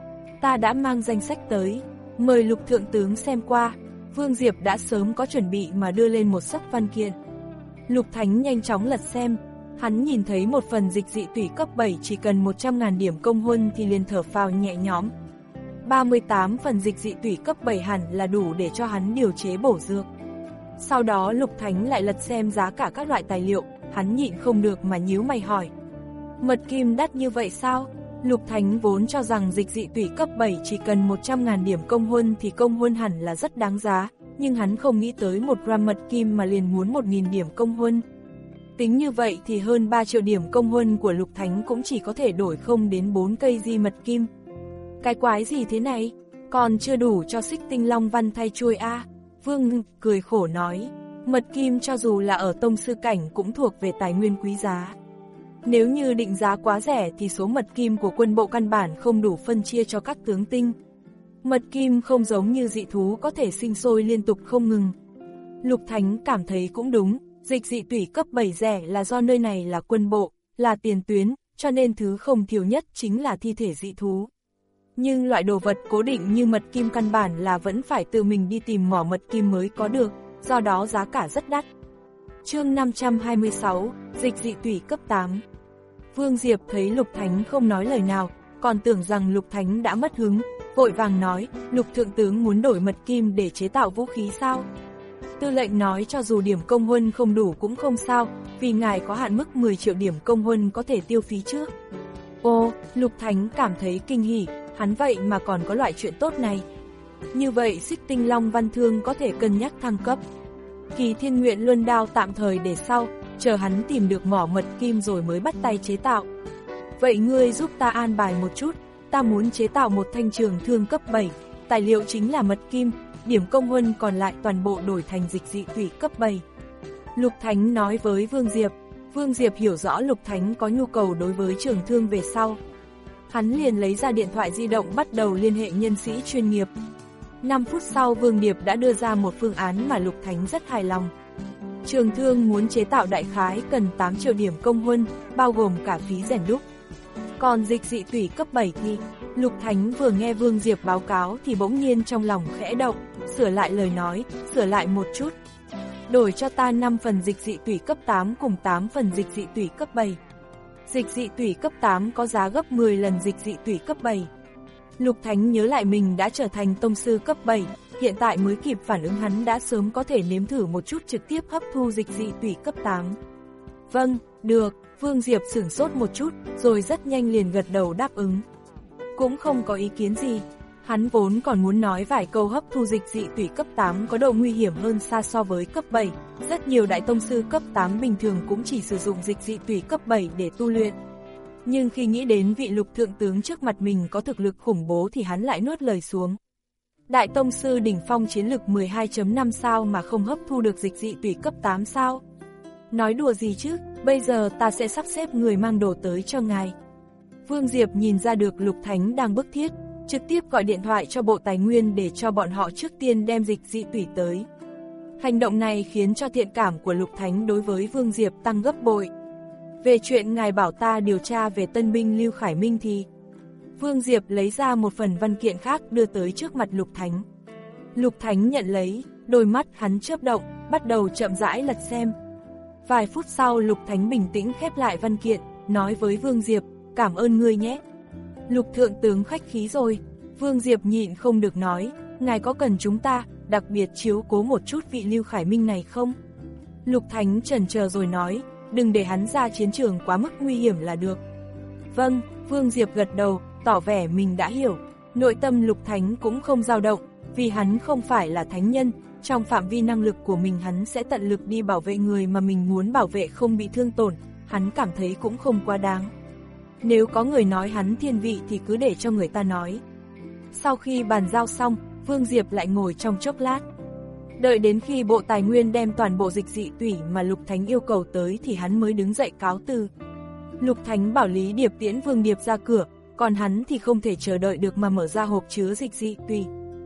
Speaker 2: Ta đã mang danh sách tới, mời Lục Thượng tướng xem qua. Vương Diệp đã sớm có chuẩn bị mà đưa lên một xấp văn kiện. Lục Thánh nhanh chóng lật xem, hắn nhìn thấy một phần dịch dị tủy cấp bảy chỉ cần một trăm nghìn điểm công huân thì liền thở phào nhẹ nhõm. ba mươi tám phần dịch dị tủy cấp bảy hẳn là đủ để cho hắn điều chế bổ dược. Sau đó Lục Thánh lại lật xem giá cả các loại tài liệu, hắn nhịn không được mà nhíu mày hỏi. Mật kim đắt như vậy sao? Lục Thánh vốn cho rằng dịch dị tủy cấp bảy chỉ cần một trăm nghìn điểm công huân thì công huân hẳn là rất đáng giá, nhưng hắn không nghĩ tới một gram mật kim mà liền muốn một nghìn điểm công huân. Tính như vậy thì hơn ba triệu điểm công huân của Lục Thánh cũng chỉ có thể đổi không đến bốn cây di mật kim. Cái quái gì thế này, còn chưa đủ cho Xích Tinh Long Văn thay chuôi a à? Vương cười khổ nói, mật kim cho dù là ở tông sư cảnh cũng thuộc về tài nguyên quý giá. Nếu như định giá quá rẻ thì số mật kim của quân bộ căn bản không đủ phân chia cho các tướng tinh. Mật kim không giống như dị thú có thể sinh sôi liên tục không ngừng. Lục Thánh cảm thấy cũng đúng, dịch dị tủy cấp bảy rẻ là do nơi này là quân bộ, là tiền tuyến, cho nên thứ không thiếu nhất chính là thi thể dị thú. Nhưng loại đồ vật cố định như mật kim căn bản là vẫn phải tự mình đi tìm mỏ mật kim mới có được, do đó giá cả rất đắt. Chương năm trăm hai mươi sáu, dịch dị tủy cấp tám. Vương Diệp thấy Lục Thánh không nói lời nào, còn tưởng rằng Lục Thánh đã mất hứng, vội vàng nói, Lục Thượng tướng muốn đổi mật kim để chế tạo vũ khí sao? Tư lệnh nói cho dù điểm công huân không đủ cũng không sao, vì ngài có hạn mức mười triệu điểm công huân có thể tiêu phí trước. Ô, Lục Thánh cảm thấy kinh hỉ, hắn vậy mà còn có loại chuyện tốt này. Như vậy Xích Tinh Long Văn Thương có thể cân nhắc thăng cấp. Kỳ Thiên Nguyện Luân Đao tạm thời để sau, chờ hắn tìm được mỏ mật kim rồi mới bắt tay chế tạo. Vậy ngươi giúp ta an bài một chút, ta muốn chế tạo một thanh trường thương cấp bảy, tài liệu chính là mật kim, điểm công huân còn lại toàn bộ đổi thành dịch dị tủy cấp bảy. Lục Thánh nói với Vương Diệp, Vương Diệp hiểu rõ Lục Thánh có nhu cầu đối với trường thương về sau. Hắn liền lấy ra điện thoại di động bắt đầu liên hệ nhân sĩ chuyên nghiệp. năm phút sau Vương Điệp đã đưa ra một phương án mà Lục Thánh rất hài lòng. Trường thương muốn chế tạo đại khái cần tám triệu điểm công huân, bao gồm cả phí rèn đúc. Còn dịch dị tủy cấp bảy thì, Lục Thánh vừa nghe Vương Diệp báo cáo thì bỗng nhiên trong lòng khẽ động, sửa lại lời nói, sửa lại một chút. Đổi cho ta năm phần dịch dị tủy cấp tám cùng tám phần dịch dị tủy cấp bảy. Dịch dị tủy cấp tám có giá gấp mười lần dịch dị tủy cấp bảy. Lục Thánh nhớ lại mình đã trở thành tông sư cấp bảy, hiện tại mới kịp phản ứng hắn đã sớm có thể nếm thử một chút trực tiếp hấp thu dịch dị tủy cấp tám. Vâng, được, Vương Diệp sửng sốt một chút, rồi rất nhanh liền gật đầu đáp ứng. Cũng không có ý kiến gì, hắn vốn còn muốn nói vài câu hấp thu dịch dị tủy cấp tám có độ nguy hiểm hơn xa so với cấp bảy, rất nhiều đại tông sư cấp tám bình thường cũng chỉ sử dụng dịch dị tủy cấp bảy để tu luyện. Nhưng khi nghĩ đến vị Lục Thượng tướng trước mặt mình có thực lực khủng bố thì hắn lại nuốt lời xuống. Đại tông sư đỉnh phong chiến lực mười hai chấm năm sao mà không hấp thu được dịch dị tủy cấp tám sao? Nói đùa gì chứ, bây giờ ta sẽ sắp xếp người mang đồ tới cho ngài. Vương Diệp nhìn ra được Lục Thánh đang bức thiết, trực tiếp gọi điện thoại cho Bộ Tài nguyên để cho bọn họ trước tiên đem dịch dị tủy tới. Hành động này khiến cho thiện cảm của Lục Thánh đối với Vương Diệp tăng gấp bội. Về chuyện ngài bảo ta điều tra về tân binh Lưu Khải Minh thì... Vương Diệp lấy ra một phần văn kiện khác đưa tới trước mặt Lục Thánh. Lục Thánh nhận lấy, đôi mắt hắn chớp động, bắt đầu chậm rãi lật xem. Vài phút sau Lục Thánh bình tĩnh khép lại văn kiện, nói với Vương Diệp, cảm ơn ngươi nhé. Lục Thượng tướng khách khí rồi. Vương Diệp nhịn không được nói, ngài có cần chúng ta đặc biệt chiếu cố một chút vị Lưu Khải Minh này không? Lục Thánh chần chờ rồi nói, đừng để hắn ra chiến trường quá mức nguy hiểm là được. Vâng, Vương Diệp gật đầu, tỏ vẻ mình đã hiểu. Nội tâm Lục Thánh cũng không dao động, vì hắn không phải là thánh nhân, trong phạm vi năng lực của mình hắn sẽ tận lực đi bảo vệ người mà mình muốn bảo vệ không bị thương tổn, hắn cảm thấy cũng không quá đáng. Nếu có người nói hắn thiên vị thì cứ để cho người ta nói. Sau khi bàn giao xong, Vương Diệp lại ngồi trong chốc lát. Đợi đến khi Bộ Tài nguyên đem toàn bộ dịch dị tủy mà Lục Thánh yêu cầu tới thì hắn mới đứng dậy cáo từ. Lục Thánh bảo Lý Điệp tiễn Vương Điệp ra cửa, còn hắn thì không thể chờ đợi được mà mở ra hộp chứa dịch dị tủy.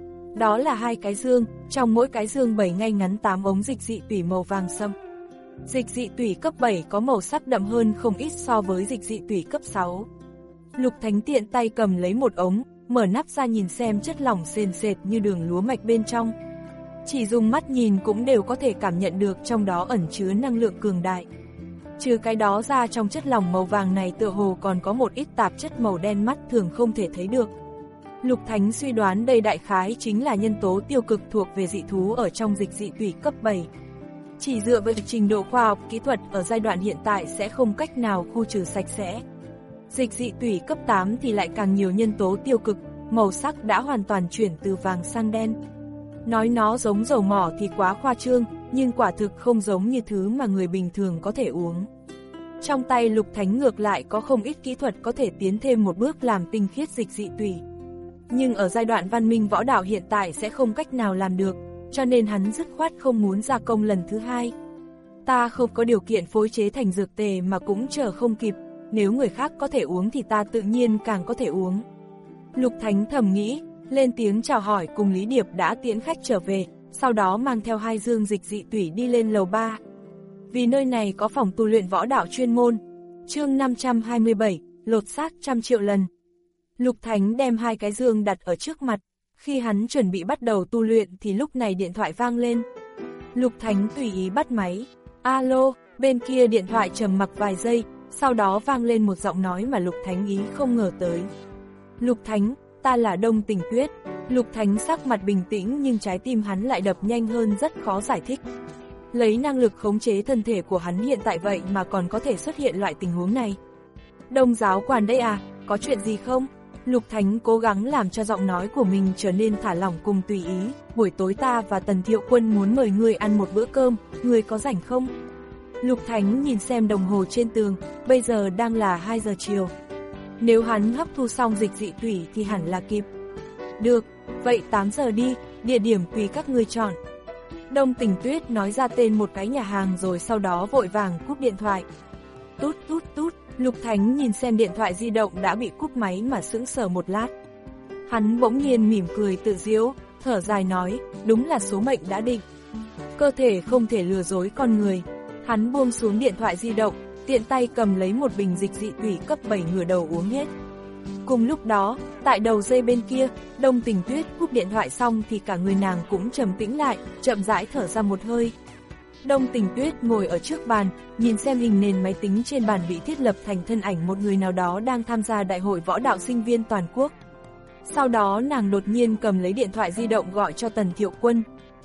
Speaker 2: Đó là hai cái dương, trong mỗi cái dương bày ngay ngắn tám ống dịch dị tủy màu vàng sẫm. Dịch dị tủy cấp bảy có màu sắc đậm hơn không ít so với dịch dị tủy cấp sáu. Lục Thánh tiện tay cầm lấy một ống, mở nắp ra nhìn xem chất lỏng sền sệt như đường lúa mạch bên trong. Chỉ dùng mắt nhìn cũng đều có thể cảm nhận được trong đó ẩn chứa năng lượng cường đại. Trừ cái đó ra trong chất lỏng màu vàng này tựa hồ còn có một ít tạp chất màu đen mắt thường không thể thấy được. Lục Thánh suy đoán đây đại khái chính là nhân tố tiêu cực thuộc về dị thú ở trong dịch dị tủy cấp bảy. Chỉ dựa vào trình độ khoa học kỹ thuật ở giai đoạn hiện tại sẽ không cách nào khu trừ sạch sẽ. Dịch dị tủy cấp tám thì lại càng nhiều nhân tố tiêu cực, màu sắc đã hoàn toàn chuyển từ vàng sang đen. Nói nó giống dầu mỏ thì quá khoa trương, nhưng quả thực không giống như thứ mà người bình thường có thể uống. Trong tay Lục Thánh ngược lại có không ít kỹ thuật có thể tiến thêm một bước làm tinh khiết dịch dị tủy. Nhưng ở giai đoạn văn minh võ đạo hiện tại sẽ không cách nào làm được, cho nên hắn dứt khoát không muốn gia công lần thứ hai. Ta không có điều kiện phối chế thành dược tề mà cũng chờ không kịp, nếu người khác có thể uống thì ta tự nhiên càng có thể uống. Lục Thánh thầm nghĩ, lên tiếng chào hỏi cùng Lý Điệp đã tiễn khách trở về, sau đó mang theo hai dương dịch dị tủy đi lên lầu ba. Vì nơi này có phòng tu luyện võ đạo chuyên môn. Chương năm trăm hai mươi bảy, lột xác trăm triệu lần. Lục Thánh đem hai cái dương đặt ở trước mặt, khi hắn chuẩn bị bắt đầu tu luyện thì lúc này điện thoại vang lên. Lục Thánh tùy ý bắt máy. Alo, bên kia điện thoại trầm mặc vài giây, sau đó vang lên một giọng nói mà Lục Thánh ý không ngờ tới. Lục Thánh, ta là Đông Tình Tuyết. Lục Thánh sắc mặt bình tĩnh nhưng trái tim hắn lại đập nhanh hơn rất khó giải thích. Lấy năng lực khống chế thân thể của hắn hiện tại vậy mà còn có thể xuất hiện loại tình huống này. Đông giáo quan đây à, có chuyện gì không? Lục Thánh cố gắng làm cho giọng nói của mình trở nên thả lỏng cùng tùy ý. Buổi tối ta và Tần Thiệu Quân muốn mời người ăn một bữa cơm, người có rảnh không? Lục Thánh nhìn xem đồng hồ trên tường, bây giờ đang là hai giờ chiều. Nếu hắn hấp thu xong dịch dị tủy thì hẳn là kịp. Được, vậy tám giờ đi, địa điểm tùy các ngươi chọn. Đông Tình Tuyết nói ra tên một cái nhà hàng rồi sau đó vội vàng cúp điện thoại. Tút tút tút, Lục Thánh nhìn xem điện thoại di động đã bị cúp máy mà sững sờ một lát. Hắn bỗng nhiên mỉm cười tự giễu, thở dài nói, đúng là số mệnh đã định. Cơ thể không thể lừa dối con người. Hắn buông xuống điện thoại di động, tiện tay cầm lấy một bình dịch dị tủy cấp bảy ngửa đầu uống hết. Cùng lúc đó, tại đầu dây bên kia, Đông Tình Tuyết cúp điện thoại xong thì cả người nàng cũng trầm tĩnh lại, chậm rãi thở ra một hơi. Đông Tình Tuyết ngồi ở trước bàn, nhìn xem hình nền máy tính trên bàn bị thiết lập thành thân ảnh một người nào đó đang tham gia đại hội võ đạo sinh viên toàn quốc. Sau đó nàng đột nhiên cầm lấy điện thoại di động gọi cho Tần Thiệu Quân.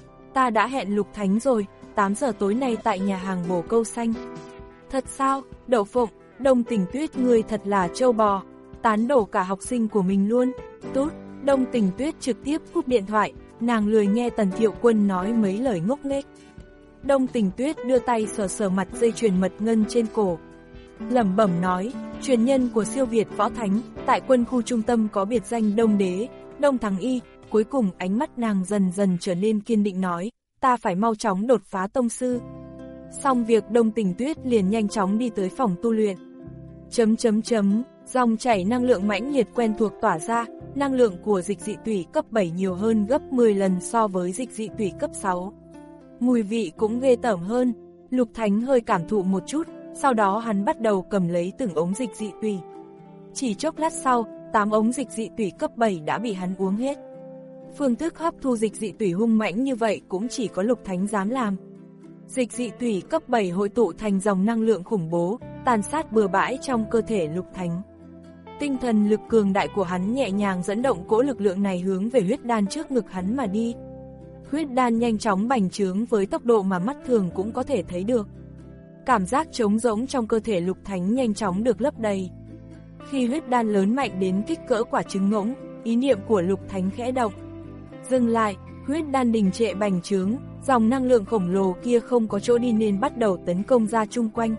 Speaker 2: Ta đã hẹn Lục Thánh rồi, tám giờ tối nay tại nhà hàng Bồ Câu Xanh. Thật sao, Đậu Phụng, Đông Tình Tuyết ngươi thật là trâu bò, tán đổ cả học sinh của mình luôn. Tốt, Đông Tình Tuyết trực tiếp cúp điện thoại, nàng lười nghe Tần Thiệu Quân nói mấy lời ngốc nghếch. Đông Tình Tuyết đưa tay sờ sờ mặt dây chuyền mật ngân trên cổ. Lẩm bẩm nói, truyền nhân của siêu Việt võ thánh, tại quân khu trung tâm có biệt danh Đông Đế, Đông Thắng Y. Cuối cùng ánh mắt nàng dần dần trở nên kiên định nói, ta phải mau chóng đột phá tông sư. Xong việc Đông Tình Tuyết liền nhanh chóng đi tới phòng tu luyện. Chấm chấm chấm, dòng chảy năng lượng mãnh liệt quen thuộc tỏa ra, năng lượng của dịch dị tủy cấp bảy nhiều hơn gấp mười lần so với dịch dị tủy cấp sáu. Mùi vị cũng ghê tởm hơn. Lục Thánh hơi cảm thụ một chút, sau đó hắn bắt đầu cầm lấy từng ống dịch dị tủy. Chỉ chốc lát sau, tám ống dịch dị tủy cấp bảy đã bị hắn uống hết. Phương thức hấp thu dịch dị tủy hung mãnh như vậy cũng chỉ có Lục Thánh dám làm. Dịch dị tủy cấp bảy hội tụ thành dòng năng lượng khủng bố, tàn sát bừa bãi trong cơ thể Lục Thánh. Tinh thần lực cường đại của hắn nhẹ nhàng dẫn động cỗ lực lượng này hướng về huyết đan trước ngực hắn mà đi. Huyết đan nhanh chóng bành trướng với tốc độ mà mắt thường cũng có thể thấy được. Cảm giác trống rỗng trong cơ thể Lục Thánh nhanh chóng được lấp đầy. Khi huyết đan lớn mạnh đến kích cỡ quả trứng ngỗng, ý niệm của Lục Thánh khẽ động. Dừng lại, huyết đan đình trệ bành trướng, dòng năng lượng khổng lồ kia không có chỗ đi nên bắt đầu tấn công ra chung quanh.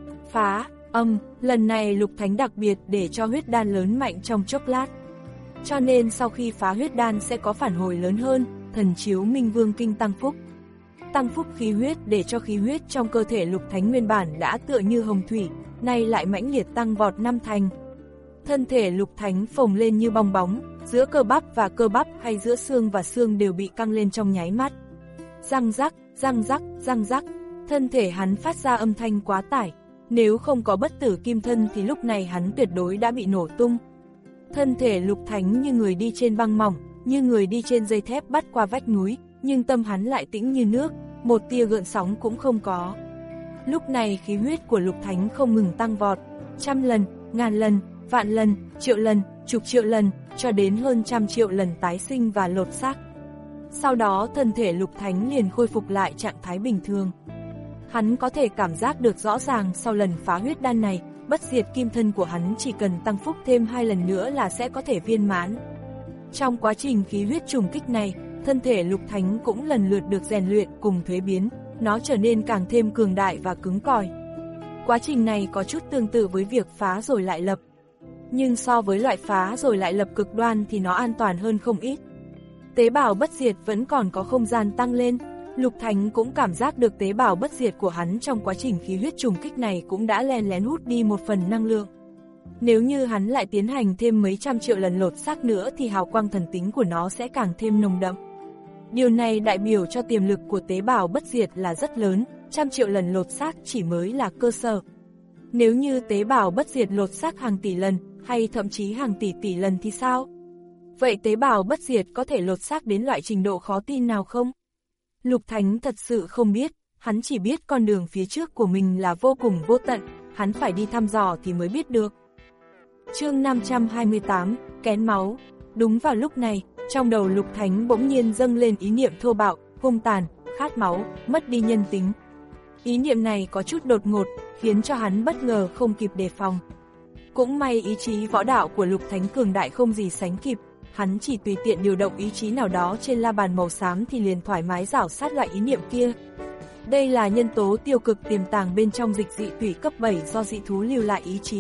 Speaker 2: Phá, âm, lần này Lục Thánh đặc biệt để cho huyết đan lớn mạnh trong chốc lát. Cho nên sau khi phá huyết đan sẽ có phản hồi lớn hơn, thần chiếu Minh Vương Kinh tăng phúc. Tăng phúc khí huyết để cho khí huyết trong cơ thể Lục Thánh nguyên bản đã tựa như hồng thủy, nay lại mãnh liệt tăng vọt năm thành. Thân thể Lục Thánh phồng lên như bong bóng, giữa cơ bắp và cơ bắp hay giữa xương và xương đều bị căng lên trong nháy mắt. Răng rắc, răng rắc, răng rắc, thân thể hắn phát ra âm thanh quá tải. Nếu không có bất tử kim thân thì lúc này hắn tuyệt đối đã bị nổ tung. Thân thể Lục Thánh như người đi trên băng mỏng, như người đi trên dây thép bắt qua vách núi, nhưng tâm hắn lại tĩnh như nước, một tia gợn sóng cũng không có. Lúc này khí huyết của Lục Thánh không ngừng tăng vọt, trăm lần, ngàn lần, vạn lần, triệu lần, chục triệu lần, cho đến hơn trăm triệu lần tái sinh và lột xác. Sau đó thân thể Lục Thánh liền khôi phục lại trạng thái bình thường. Hắn có thể cảm giác được rõ ràng sau lần phá huyết đan này, bất diệt kim thân của hắn chỉ cần tăng phúc thêm hai lần nữa là sẽ có thể viên mãn. Trong quá trình khí huyết trùng kích này, thân thể Lục Thánh cũng lần lượt được rèn luyện cùng thuế biến, nó trở nên càng thêm cường đại và cứng cỏi. Quá trình này có chút tương tự với việc phá rồi lại lập. Nhưng so với loại phá rồi lại lập cực đoan thì nó an toàn hơn không ít. Tế bào bất diệt vẫn còn có không gian tăng lên, Lục Thánh cũng cảm giác được tế bào bất diệt của hắn trong quá trình khí huyết trùng kích này cũng đã len lén hút đi một phần năng lượng. Nếu như hắn lại tiến hành thêm mấy trăm triệu lần lột xác nữa thì hào quang thần tính của nó sẽ càng thêm nồng đậm. Điều này đại biểu cho tiềm lực của tế bào bất diệt là rất lớn, trăm triệu lần lột xác chỉ mới là cơ sở. Nếu như tế bào bất diệt lột xác hàng tỷ lần, hay thậm chí hàng tỷ tỷ lần thì sao? Vậy tế bào bất diệt có thể lột xác đến loại trình độ khó tin nào không? Lục Thánh thật sự không biết, hắn chỉ biết con đường phía trước của mình là vô cùng vô tận, hắn phải đi thăm dò thì mới biết được. Chương năm trăm hai mươi tám, Kén máu. Đúng vào lúc này, trong đầu Lục Thánh bỗng nhiên dâng lên ý niệm thô bạo, hung tàn, khát máu, mất đi nhân tính. Ý niệm này có chút đột ngột, khiến cho hắn bất ngờ không kịp đề phòng. Cũng may ý chí võ đạo của Lục Thánh cường đại không gì sánh kịp, hắn chỉ tùy tiện điều động ý chí nào đó trên la bàn màu xám thì liền thoải mái rảo sát loại ý niệm kia. Đây là nhân tố tiêu cực tiềm tàng bên trong dịch dị tủy cấp bảy do dị thú lưu lại ý chí.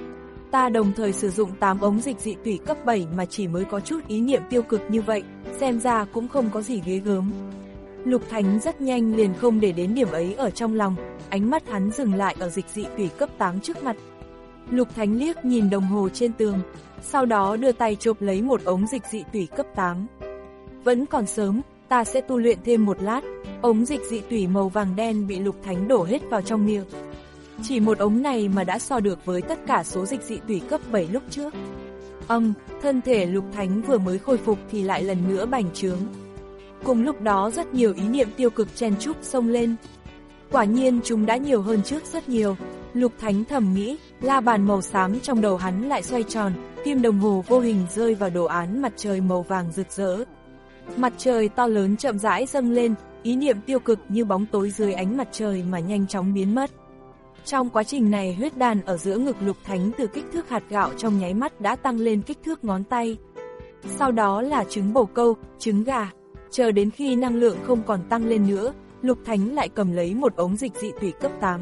Speaker 2: Ta đồng thời sử dụng tám ống dịch dị tủy cấp bảy mà chỉ mới có chút ý niệm tiêu cực như vậy, xem ra cũng không có gì ghê gớm. Lục Thánh rất nhanh liền không để đến điểm ấy ở trong lòng, ánh mắt hắn dừng lại ở dịch dị tủy cấp tám trước mặt. Lục Thánh liếc nhìn đồng hồ trên tường, sau đó đưa tay chộp lấy một ống dịch dị tủy cấp tám. Vẫn còn sớm, ta sẽ tu luyện thêm một lát. Ống dịch dị tủy màu vàng đen bị Lục Thánh đổ hết vào trong miệng. Chỉ một ống này mà đã so được với tất cả số dịch dị tủy cấp bảy lúc trước. Âm, thân thể Lục Thánh vừa mới khôi phục thì lại lần nữa bành trướng. Cùng lúc đó rất nhiều ý niệm tiêu cực chen chúc xông lên. Quả nhiên chúng đã nhiều hơn trước rất nhiều. Lục Thánh thầm nghĩ, la bàn màu xám trong đầu hắn lại xoay tròn, kim đồng hồ vô hình rơi vào đồ án mặt trời màu vàng rực rỡ. Mặt trời to lớn chậm rãi dâng lên, ý niệm tiêu cực như bóng tối dưới ánh mặt trời mà nhanh chóng biến mất. Trong quá trình này huyết đàn ở giữa ngực Lục Thánh từ kích thước hạt gạo trong nháy mắt đã tăng lên kích thước ngón tay. Sau đó là trứng bồ câu, trứng gà. Chờ đến khi năng lượng không còn tăng lên nữa, Lục Thánh lại cầm lấy một ống dịch dị tủy cấp tám.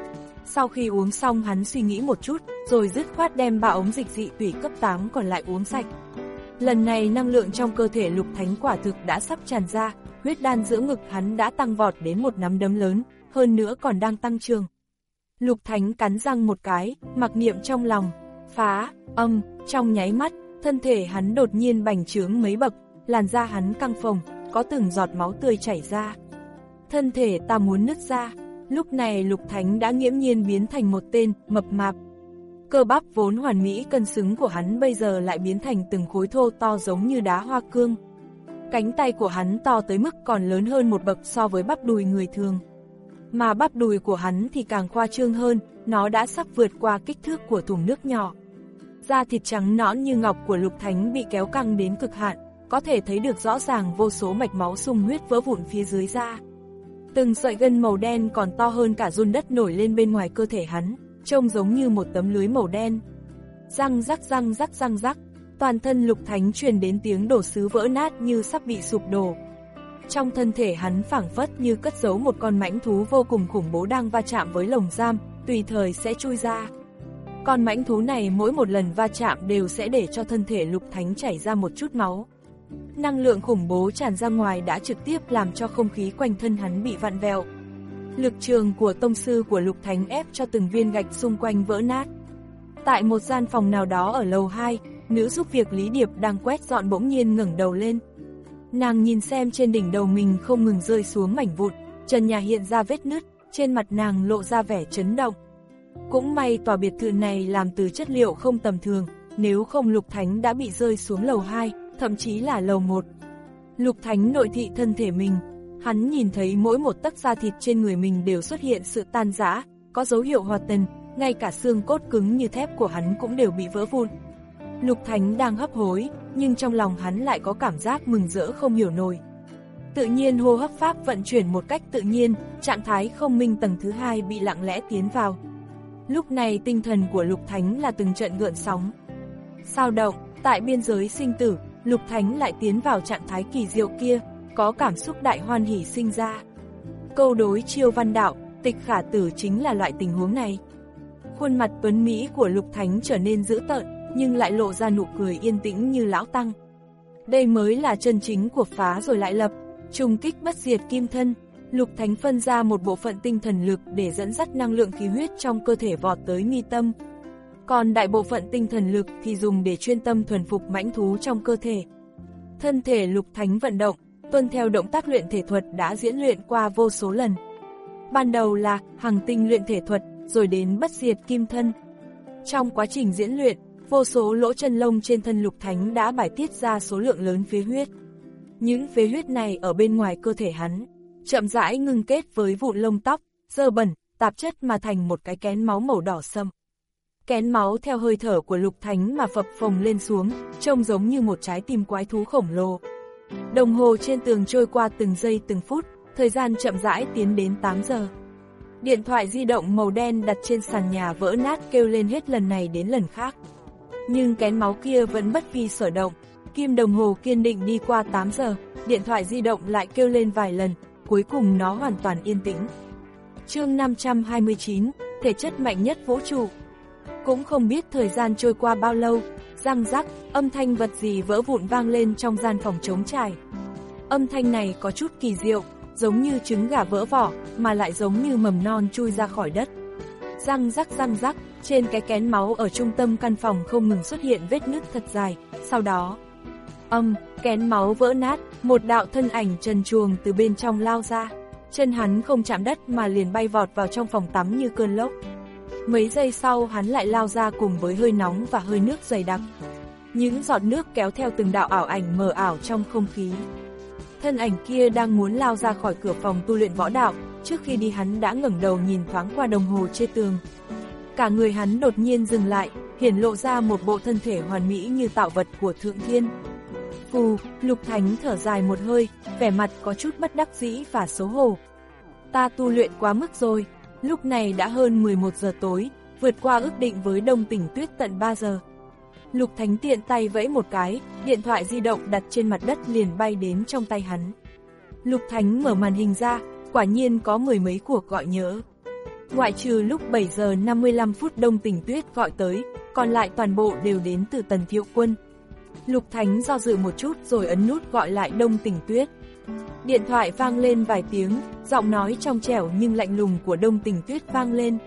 Speaker 2: Sau khi uống xong hắn suy nghĩ một chút, rồi dứt khoát đem ba ống dịch dị tủy cấp tám còn lại uống sạch. Lần này năng lượng trong cơ thể Lục Thánh quả thực đã sắp tràn ra, huyết đan giữa ngực hắn đã tăng vọt đến một nắm đấm lớn, hơn nữa còn đang tăng trưởng. Lục Thánh cắn răng một cái, mặc niệm trong lòng, phá, âm, trong nháy mắt, thân thể hắn đột nhiên bành trướng mấy bậc, làn da hắn căng phồng, có từng giọt máu tươi chảy ra. Thân thể ta muốn nứt ra. Lúc này Lục Thánh đã nghiễm nhiên biến thành một tên mập mạp. Cơ bắp vốn hoàn mỹ cân xứng của hắn bây giờ lại biến thành từng khối thô to giống như đá hoa cương. Cánh tay của hắn to tới mức còn lớn hơn một bậc so với bắp đùi người thường. Mà bắp đùi của hắn thì càng khoa trương hơn, nó đã sắp vượt qua kích thước của thùng nước nhỏ. Da thịt trắng nõn như ngọc của Lục Thánh bị kéo căng đến cực hạn, có thể thấy được rõ ràng vô số mạch máu sung huyết vỡ vụn phía dưới da. Từng sợi gân màu đen còn to hơn cả giun đất nổi lên bên ngoài cơ thể hắn, trông giống như một tấm lưới màu đen. Răng rắc răng rắc răng rắc, toàn thân Lục Thánh truyền đến tiếng đổ sứ vỡ nát như sắp bị sụp đổ. Trong thân thể hắn phảng phất như cất giấu một con mãnh thú vô cùng khủng bố đang va chạm với lồng giam, tùy thời sẽ chui ra. Con mãnh thú này mỗi một lần va chạm đều sẽ để cho thân thể Lục Thánh chảy ra một chút máu. Năng lượng khủng bố tràn ra ngoài đã trực tiếp làm cho không khí quanh thân hắn bị vặn vẹo. Lực trường của tông sư của Lục Thánh ép cho từng viên gạch xung quanh vỡ nát. Tại một gian phòng nào đó ở lầu hai, nữ giúp việc Lý Điệp đang quét dọn bỗng nhiên ngẩng đầu lên. Nàng nhìn xem trên đỉnh đầu mình không ngừng rơi xuống mảnh vụn, trần nhà hiện ra vết nứt, trên mặt nàng lộ ra vẻ chấn động. Cũng may tòa biệt thự này làm từ chất liệu không tầm thường, nếu không Lục Thánh đã bị rơi xuống lầu hai, thậm chí là lầu một. Lục Thánh nội thị thân thể mình, hắn nhìn thấy mỗi một tấc da thịt trên người mình đều xuất hiện sự tan rã, có dấu hiệu hoạt tần, ngay cả xương cốt cứng như thép của hắn cũng đều bị vỡ vụn. Lục Thánh đang hấp hối, nhưng trong lòng hắn lại có cảm giác mừng rỡ không hiểu nổi. Tự nhiên hô hấp pháp vận chuyển một cách tự nhiên, trạng thái không minh tầng thứ hai bị lặng lẽ tiến vào. Lúc này tinh thần của Lục Thánh là từng trận gợn sóng. Sao động, tại biên giới sinh tử, Lục Thánh lại tiến vào trạng thái kỳ diệu kia, có cảm xúc đại hoan hỉ sinh ra. Câu đối chiêu văn đạo, tịch khả tử chính là loại tình huống này. Khuôn mặt tuấn mỹ của Lục Thánh trở nên dữ tợn, nhưng lại lộ ra nụ cười yên tĩnh như lão tăng. Đây mới là chân chính của phá rồi lại lập, trùng kích bất diệt kim thân. Lục Thánh phân ra một bộ phận tinh thần lực để dẫn dắt năng lượng khí huyết trong cơ thể vọt tới mi tâm. Còn đại bộ phận tinh thần lực thì dùng để chuyên tâm thuần phục mãnh thú trong cơ thể. Thân thể Lục Thánh vận động, tuân theo động tác luyện thể thuật đã diễn luyện qua vô số lần. Ban đầu là hằng tinh luyện thể thuật, rồi đến bất diệt kim thân. Trong quá trình diễn luyện, vô số lỗ chân lông trên thân Lục Thánh đã bài tiết ra số lượng lớn phế huyết. Những phế huyết này ở bên ngoài cơ thể hắn, chậm rãi ngưng kết với vụn lông tóc, dơ bẩn, tạp chất mà thành một cái kén máu màu đỏ sẫm. Kén máu theo hơi thở của Lục Thánh mà phập phồng lên xuống, trông giống như một trái tim quái thú khổng lồ. Đồng hồ trên tường trôi qua từng giây từng phút, thời gian chậm rãi tiến đến tám giờ. Điện thoại di động màu đen đặt trên sàn nhà vỡ nát kêu lên hết lần này đến lần khác. Nhưng kén máu kia vẫn bất vi sở động, kim đồng hồ kiên định đi qua tám giờ, điện thoại di động lại kêu lên vài lần, cuối cùng nó hoàn toàn yên tĩnh. Chương năm trăm hai mươi chín, thể chất mạnh nhất vũ trụ. Cũng không biết thời gian trôi qua bao lâu, răng rắc, âm thanh vật gì vỡ vụn vang lên trong gian phòng trống trải. Âm thanh này có chút kỳ diệu, giống như trứng gà vỡ vỏ, mà lại giống như mầm non chui ra khỏi đất. Răng rắc răng rắc, trên cái kén máu ở trung tâm căn phòng không ngừng xuất hiện vết nứt thật dài, sau đó âm, kén máu vỡ nát, một đạo thân ảnh trần truồng từ bên trong lao ra. Chân hắn không chạm đất mà liền bay vọt vào trong phòng tắm như cơn lốc. Mấy giây sau hắn lại lao ra cùng với hơi nóng và hơi nước dày đặc. Những giọt nước kéo theo từng đạo ảo ảnh mờ ảo trong không khí. Thân ảnh kia đang muốn lao ra khỏi cửa phòng tu luyện võ đạo, trước khi đi hắn đã ngẩng đầu nhìn thoáng qua đồng hồ trên tường. Cả người hắn đột nhiên dừng lại, hiển lộ ra một bộ thân thể hoàn mỹ như tạo vật của thượng thiên. Phù, Lục Thánh thở dài một hơi, vẻ mặt có chút bất đắc dĩ và xấu hổ. Ta tu luyện quá mức rồi, lúc này đã hơn mười một giờ tối, vượt qua ước định với Đông Tỉnh Tuyết tận ba giờ. Lục Thánh tiện tay vẫy một cái, điện thoại di động đặt trên mặt đất liền bay đến trong tay hắn. Lục Thánh mở màn hình ra, quả nhiên có mười mấy cuộc gọi nhỡ. Ngoại trừ lúc bảy giờ năm mươi lăm phút Đông Tỉnh Tuyết gọi tới, còn lại toàn bộ đều đến từ Tần Thiệu Quân. Lục Thánh do dự một chút rồi ấn nút gọi lại Đông Tỉnh Tuyết. Điện thoại vang lên vài tiếng, giọng nói trong trẻo nhưng lạnh lùng của Đông Tỉnh Tuyết vang lên.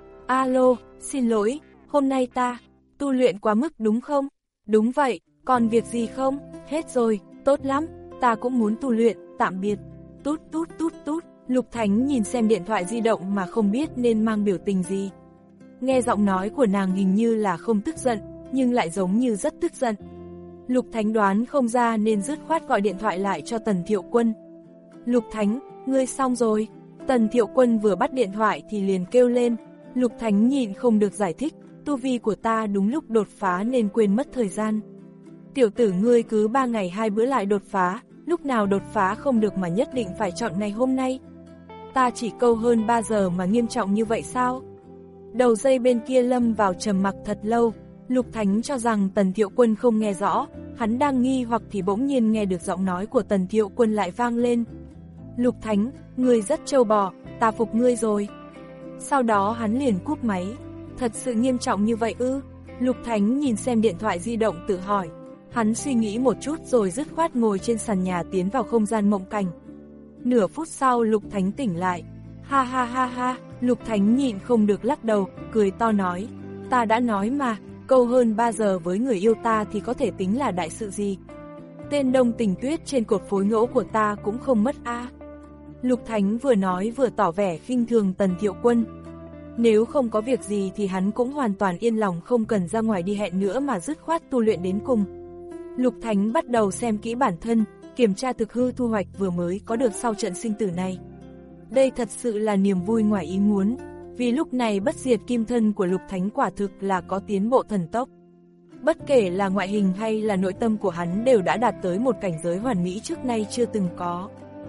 Speaker 2: Alo, xin lỗi, hôm nay ta tu luyện quá mức đúng không? Đúng vậy, còn việc gì không? Hết rồi, tốt lắm, ta cũng muốn tu luyện, tạm biệt. Tút tút tút tút, Lục Thánh nhìn xem điện thoại di động mà không biết nên mang biểu tình gì. Nghe giọng nói của nàng hình như là không tức giận, nhưng lại giống như rất tức giận. Lục Thánh đoán không ra nên dứt khoát gọi điện thoại lại cho Tần Thiệu Quân. Lục Thánh, ngươi xong rồi. Tần Thiệu Quân vừa bắt điện thoại thì liền kêu lên. Lục Thánh nhịn không được giải thích, tu vi của ta đúng lúc đột phá nên quên mất thời gian. Tiểu tử ngươi cứ ba ngày hai bữa lại đột phá, lúc nào đột phá không được mà nhất định phải chọn ngày hôm nay. Ta chỉ câu hơn ba giờ mà nghiêm trọng như vậy sao? Đầu dây bên kia lâm vào trầm mặc thật lâu. Lục Thánh cho rằng Tần Thiệu Quân không nghe rõ, hắn đang nghi hoặc thì bỗng nhiên nghe được giọng nói của Tần Thiệu Quân lại vang lên. Lục Thánh, ngươi rất trâu bò, ta phục ngươi rồi. Sau đó hắn liền cúp máy. Thật sự nghiêm trọng như vậy ư? Lục Thánh nhìn xem điện thoại di động tự hỏi. Hắn suy nghĩ một chút rồi dứt khoát ngồi trên sàn nhà tiến vào không gian mộng cảnh. Nửa phút sau Lục Thánh tỉnh lại. Ha ha ha ha, Lục Thánh nhịn không được lắc đầu, cười to nói. Ta đã nói mà, câu hơn ba giờ với người yêu ta thì có thể tính là đại sự gì. Tên Đông Tình Tuyết trên cột phối ngẫu của ta cũng không mất a. À. Lục Thánh vừa nói vừa tỏ vẻ khinh thường Tần Thiệu Quân. Nếu không có việc gì thì hắn cũng hoàn toàn yên lòng không cần ra ngoài đi hẹn nữa mà dứt khoát tu luyện đến cùng. Lục Thánh bắt đầu xem kỹ bản thân, kiểm tra thực hư thu hoạch vừa mới có được sau trận sinh tử này. Đây thật sự là niềm vui ngoài ý muốn, vì lúc này bất diệt kim thân của Lục Thánh quả thực là có tiến bộ thần tốc. Bất kể là ngoại hình hay là nội tâm của hắn đều đã đạt tới một cảnh giới hoàn mỹ trước nay chưa từng có.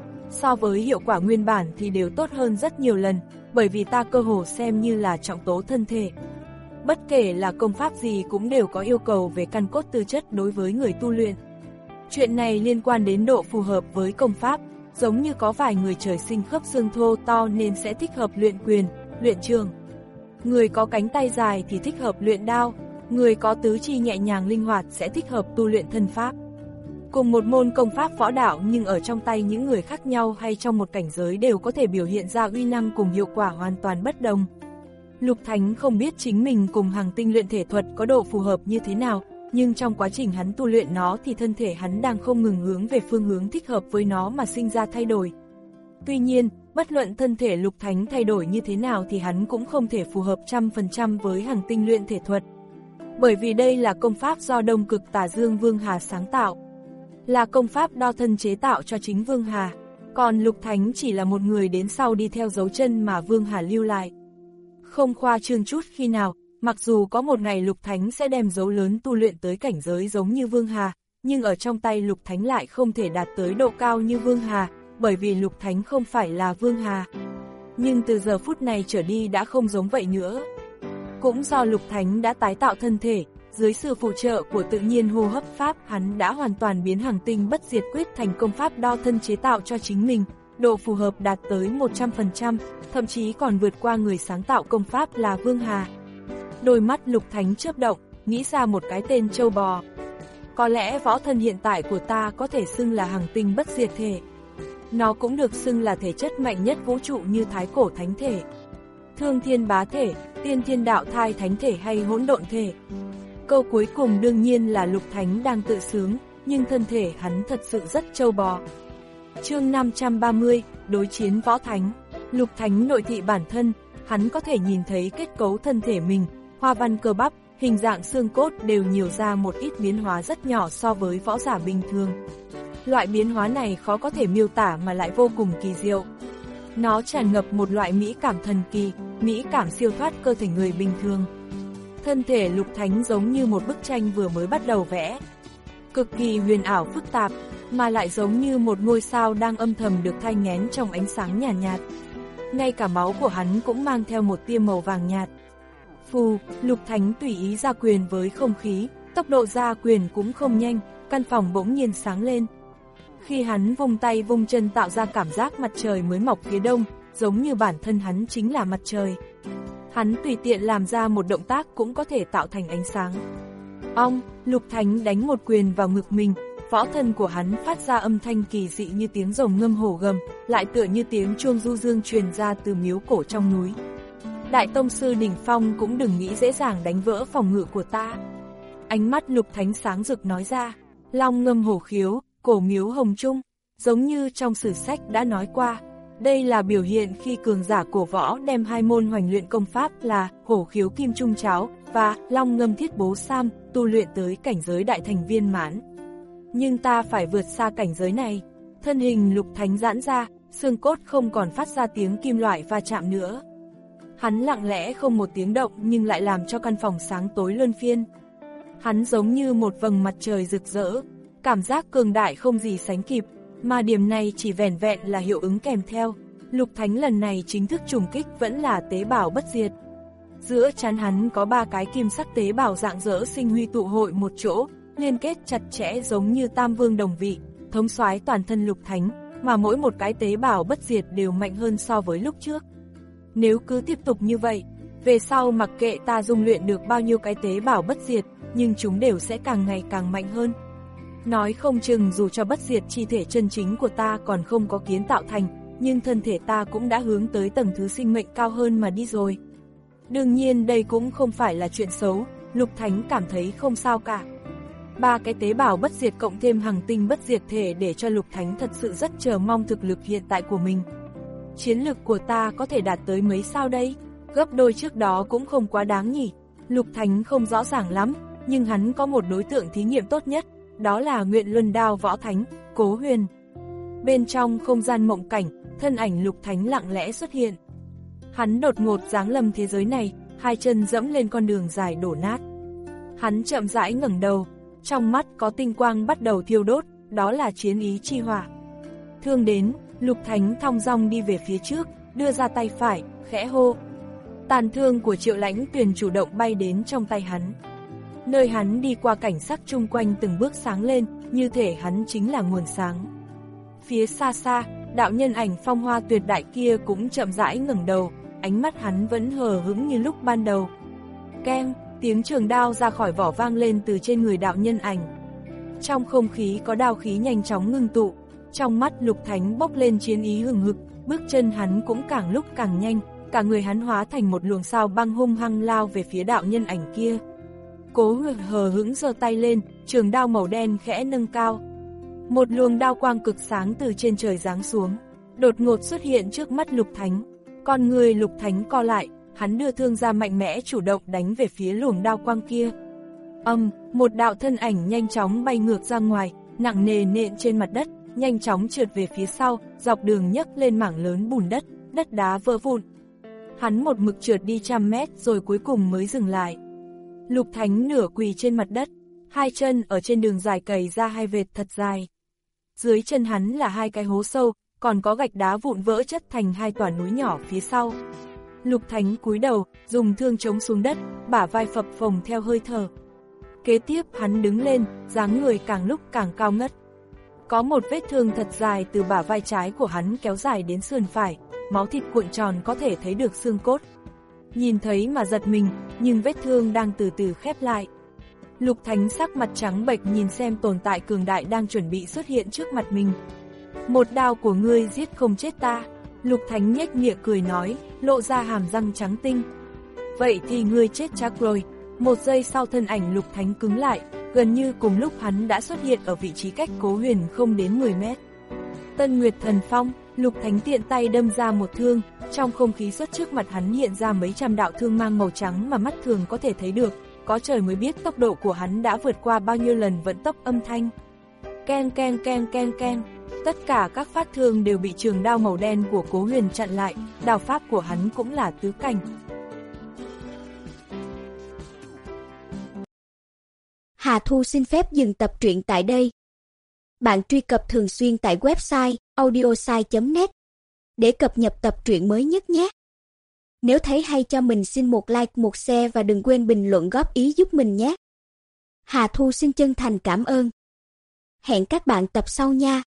Speaker 2: So với hiệu quả nguyên bản thì đều tốt hơn rất nhiều lần, bởi vì ta cơ hồ xem như là trọng tố thân thể. Bất kể là công pháp gì cũng đều có yêu cầu về căn cốt tư chất đối với người tu luyện. Chuyện này liên quan đến độ phù hợp với công pháp, giống như có vài người trời sinh khớp xương thô to nên sẽ thích hợp luyện quyền, luyện trường. Người có cánh tay dài thì thích hợp luyện đao, người có tứ chi nhẹ nhàng linh hoạt sẽ thích hợp tu luyện thân pháp. Cùng một môn công pháp võ đạo nhưng ở trong tay những người khác nhau hay trong một cảnh giới đều có thể biểu hiện ra uy năng cùng hiệu quả hoàn toàn bất đồng. Lục Thánh không biết chính mình cùng Hằng Tinh luyện thể thuật có độ phù hợp như thế nào, nhưng trong quá trình hắn tu luyện nó thì thân thể hắn đang không ngừng hướng về phương hướng thích hợp với nó mà sinh ra thay đổi. Tuy nhiên, bất luận thân thể Lục Thánh thay đổi như thế nào thì hắn cũng không thể phù hợp trăm phần trăm với Hằng Tinh luyện thể thuật. Bởi vì đây là công pháp do Đông Cực Tà Dương Vương Hà sáng tạo, là công pháp đo thân chế tạo cho chính Vương Hà, còn Lục Thánh chỉ là một người đến sau đi theo dấu chân mà Vương Hà lưu lại. Không khoa trương chút khi nào, mặc dù có một ngày Lục Thánh sẽ đem dấu lớn tu luyện tới cảnh giới giống như Vương Hà, nhưng ở trong tay Lục Thánh lại không thể đạt tới độ cao như Vương Hà, bởi vì Lục Thánh không phải là Vương Hà. Nhưng từ giờ phút này trở đi đã không giống vậy nữa. Cũng do Lục Thánh đã tái tạo thân thể, dưới sự phụ trợ của tự nhiên hô hấp pháp, hắn đã hoàn toàn biến Hằng Tinh Bất Diệt Quyết thành công pháp đo thân chế tạo cho chính mình, độ phù hợp đạt tới một trăm phần trăm, thậm chí còn vượt qua người sáng tạo công pháp là Vương Hà. Đôi mắt Lục Thánh chớp động, nghĩ ra một cái tên trâu bò. Có lẽ võ thân hiện tại của ta có thể xưng là Hằng Tinh Bất Diệt Thể. Nó cũng được xưng là thể chất mạnh nhất vũ trụ như Thái Cổ Thánh Thể, Thương Thiên Bá Thể, Tiên Thiên Đạo Thai Thánh Thể hay Hỗn Độn Thể. Câu cuối cùng đương nhiên là Lục Thánh đang tự sướng, nhưng thân thể hắn thật sự rất trâu bò. Chương năm trăm ba mươi, đối chiến võ thánh. Lục Thánh nội thị bản thân, hắn có thể nhìn thấy kết cấu thân thể mình, hoa văn cơ bắp, hình dạng xương cốt đều nhiều ra một ít biến hóa rất nhỏ so với võ giả bình thường. Loại biến hóa này khó có thể miêu tả mà lại vô cùng kỳ diệu. Nó tràn ngập một loại mỹ cảm thần kỳ, mỹ cảm siêu thoát cơ thể người bình thường. Thân thể Lục Thánh giống như một bức tranh vừa mới bắt đầu vẽ, cực kỳ huyền ảo phức tạp, mà lại giống như một ngôi sao đang âm thầm được thai nghén trong ánh sáng nhàn nhạt, nhạt. Ngay cả máu của hắn cũng mang theo một tia màu vàng nhạt. Phù, Lục Thánh tùy ý ra quyền với không khí, tốc độ ra quyền cũng không nhanh, căn phòng bỗng nhiên sáng lên. Khi hắn vung tay vung chân tạo ra cảm giác mặt trời mới mọc phía đông, giống như bản thân hắn chính là mặt trời. Hắn tùy tiện làm ra một động tác cũng có thể tạo thành ánh sáng. Ong, Lục Thánh đánh một quyền vào ngực mình, võ thân của hắn phát ra âm thanh kỳ dị như tiếng rồng ngâm hổ gầm, lại tựa như tiếng chuông du dương truyền ra từ miếu cổ trong núi. Đại tông sư đỉnh phong cũng đừng nghĩ dễ dàng đánh vỡ phòng ngự của ta. Ánh mắt Lục Thánh sáng rực nói ra, long ngâm hổ khiếu, cổ miếu hồng trung, giống như trong sử sách đã nói qua. Đây là biểu hiện khi cường giả cổ võ đem hai môn hoành luyện công pháp là hổ khiếu kim trung cháo và long ngâm thiết bố sam tu luyện tới cảnh giới đại thành viên mãn. Nhưng ta phải vượt xa cảnh giới này. Thân hình Lục Thánh giãn ra, xương cốt không còn phát ra tiếng kim loại va chạm nữa. Hắn lặng lẽ không một tiếng động nhưng lại làm cho căn phòng sáng tối luân phiên. Hắn giống như một vầng mặt trời rực rỡ, cảm giác cường đại không gì sánh kịp, mà điểm này chỉ vẻn vẹn là hiệu ứng kèm theo. Lục Thánh lần này chính thức trùng kích vẫn là tế bào bất diệt. Giữa trán hắn có ba cái kim sắc tế bào rạng rỡ sinh huy tụ hội một chỗ, liên kết chặt chẽ giống như tam vương đồng vị, thống soái toàn thân Lục Thánh, mà mỗi một cái tế bào bất diệt đều mạnh hơn so với lúc trước. Nếu cứ tiếp tục như vậy, về sau mặc kệ ta dung luyện được bao nhiêu cái tế bào bất diệt, nhưng chúng đều sẽ càng ngày càng mạnh hơn. Nói không chừng dù cho bất diệt chi thể chân chính của ta còn không có kiến tạo thành, nhưng thân thể ta cũng đã hướng tới tầng thứ sinh mệnh cao hơn mà đi rồi. Đương nhiên đây cũng không phải là chuyện xấu, Lục Thánh cảm thấy không sao cả. Ba cái tế bào bất diệt cộng thêm Hằng Tinh Bất Diệt Thể để cho Lục Thánh thật sự rất chờ mong thực lực hiện tại của mình. Chiến lực của ta có thể đạt tới mấy sao đây? Gấp đôi trước đó cũng không quá đáng nhỉ? Lục Thánh không rõ ràng lắm, nhưng hắn có một đối tượng thí nghiệm tốt nhất, đó là Nguyện Luân Đao Võ Thánh, Cố Huyền. Bên trong không gian mộng cảnh, thân ảnh Lục Thánh lặng lẽ xuất hiện. Hắn đột ngột giáng lâm thế giới này, hai chân dẫm lên con đường dài đổ nát. Hắn chậm rãi ngẩng đầu, trong mắt có tinh quang bắt đầu thiêu đốt, đó là chiến ý chi hỏa. Thương đến, Lục Thánh thong dong đi về phía trước, đưa ra tay phải, khẽ hô. Tàn thương của Triệu Lãnh Tuyền chủ động bay đến trong tay hắn. Nơi hắn đi qua cảnh sắc chung quanh từng bước sáng lên, như thể hắn chính là nguồn sáng. Phía xa xa, đạo nhân ảnh phong hoa tuyệt đại kia cũng chậm rãi ngẩng đầu, ánh mắt hắn vẫn hờ hững như lúc ban đầu. Keng, tiếng trường đao ra khỏi vỏ vang lên từ trên người đạo nhân ảnh. Trong không khí có đao khí nhanh chóng ngưng tụ, trong mắt Lục Thánh bốc lên chiến ý hừng hực, bước chân hắn cũng càng lúc càng nhanh, cả người hắn hóa thành một luồng sao băng hung hăng lao về phía đạo nhân ảnh kia. Cố Huyền hờ hững giơ tay lên, trường đao màu đen khẽ nâng cao. Một luồng đao quang cực sáng từ trên trời giáng xuống, đột ngột xuất hiện trước mắt Lục Thánh. Con người Lục Thánh co lại, hắn đưa thương ra mạnh mẽ chủ động đánh về phía luồng đao quang kia. Âm, một đạo thân ảnh nhanh chóng bay ngược ra ngoài, nặng nề nện trên mặt đất, nhanh chóng trượt về phía sau, dọc đường nhấc lên mảng lớn bùn đất, đất đá vỡ vụn. Hắn một mực trượt đi trăm mét rồi cuối cùng mới dừng lại. Lục Thánh nửa quỳ trên mặt đất, hai chân ở trên đường dài cày ra hai vệt thật dài. Dưới chân hắn là hai cái hố sâu, còn có gạch đá vụn vỡ chất thành hai tòa núi nhỏ phía sau. Lục Thánh cúi đầu, dùng thương chống xuống đất, bả vai phập phồng theo hơi thở. Kế tiếp hắn đứng lên, dáng người càng lúc càng cao ngất. Có một vết thương thật dài từ bả vai trái của hắn kéo dài đến sườn phải, máu thịt cuộn tròn có thể thấy được xương cốt. Nhìn thấy mà giật mình, nhưng vết thương đang từ từ khép lại. Lục Thánh sắc mặt trắng bệch nhìn xem tồn tại cường đại đang chuẩn bị xuất hiện trước mặt mình. Một đao của ngươi giết không chết ta. Lục Thánh nhếch miệng cười nói, lộ ra hàm răng trắng tinh. Vậy thì ngươi chết chắc rồi. Một giây sau thân ảnh Lục Thánh cứng lại, gần như cùng lúc hắn đã xuất hiện ở vị trí cách Cố Huyền không đến mười mét. Tân Nguyệt Thần Phong, Lục Thánh tiện tay đâm ra một thương, trong không khí xuất trước mặt hắn hiện ra mấy trăm đạo thương mang màu trắng mà mắt thường có thể thấy được, có trời mới biết tốc độ của hắn đã vượt qua bao nhiêu lần vận tốc âm thanh. Ken ken ken ken ken, tất cả các phát thương đều bị trường đao màu đen của Cố Huyền chặn lại, đao pháp của hắn cũng là tứ cảnh.
Speaker 3: Hà Thu xin phép dừng tập truyện tại đây. Bạn truy cập thường xuyên tại website audiosai chấm net để cập nhật tập truyện mới nhất nhé. Nếu thấy hay cho mình xin một like, một share và đừng quên bình luận góp ý giúp mình nhé. Hà Thu xin chân thành cảm ơn. Hẹn các bạn tập sau nha.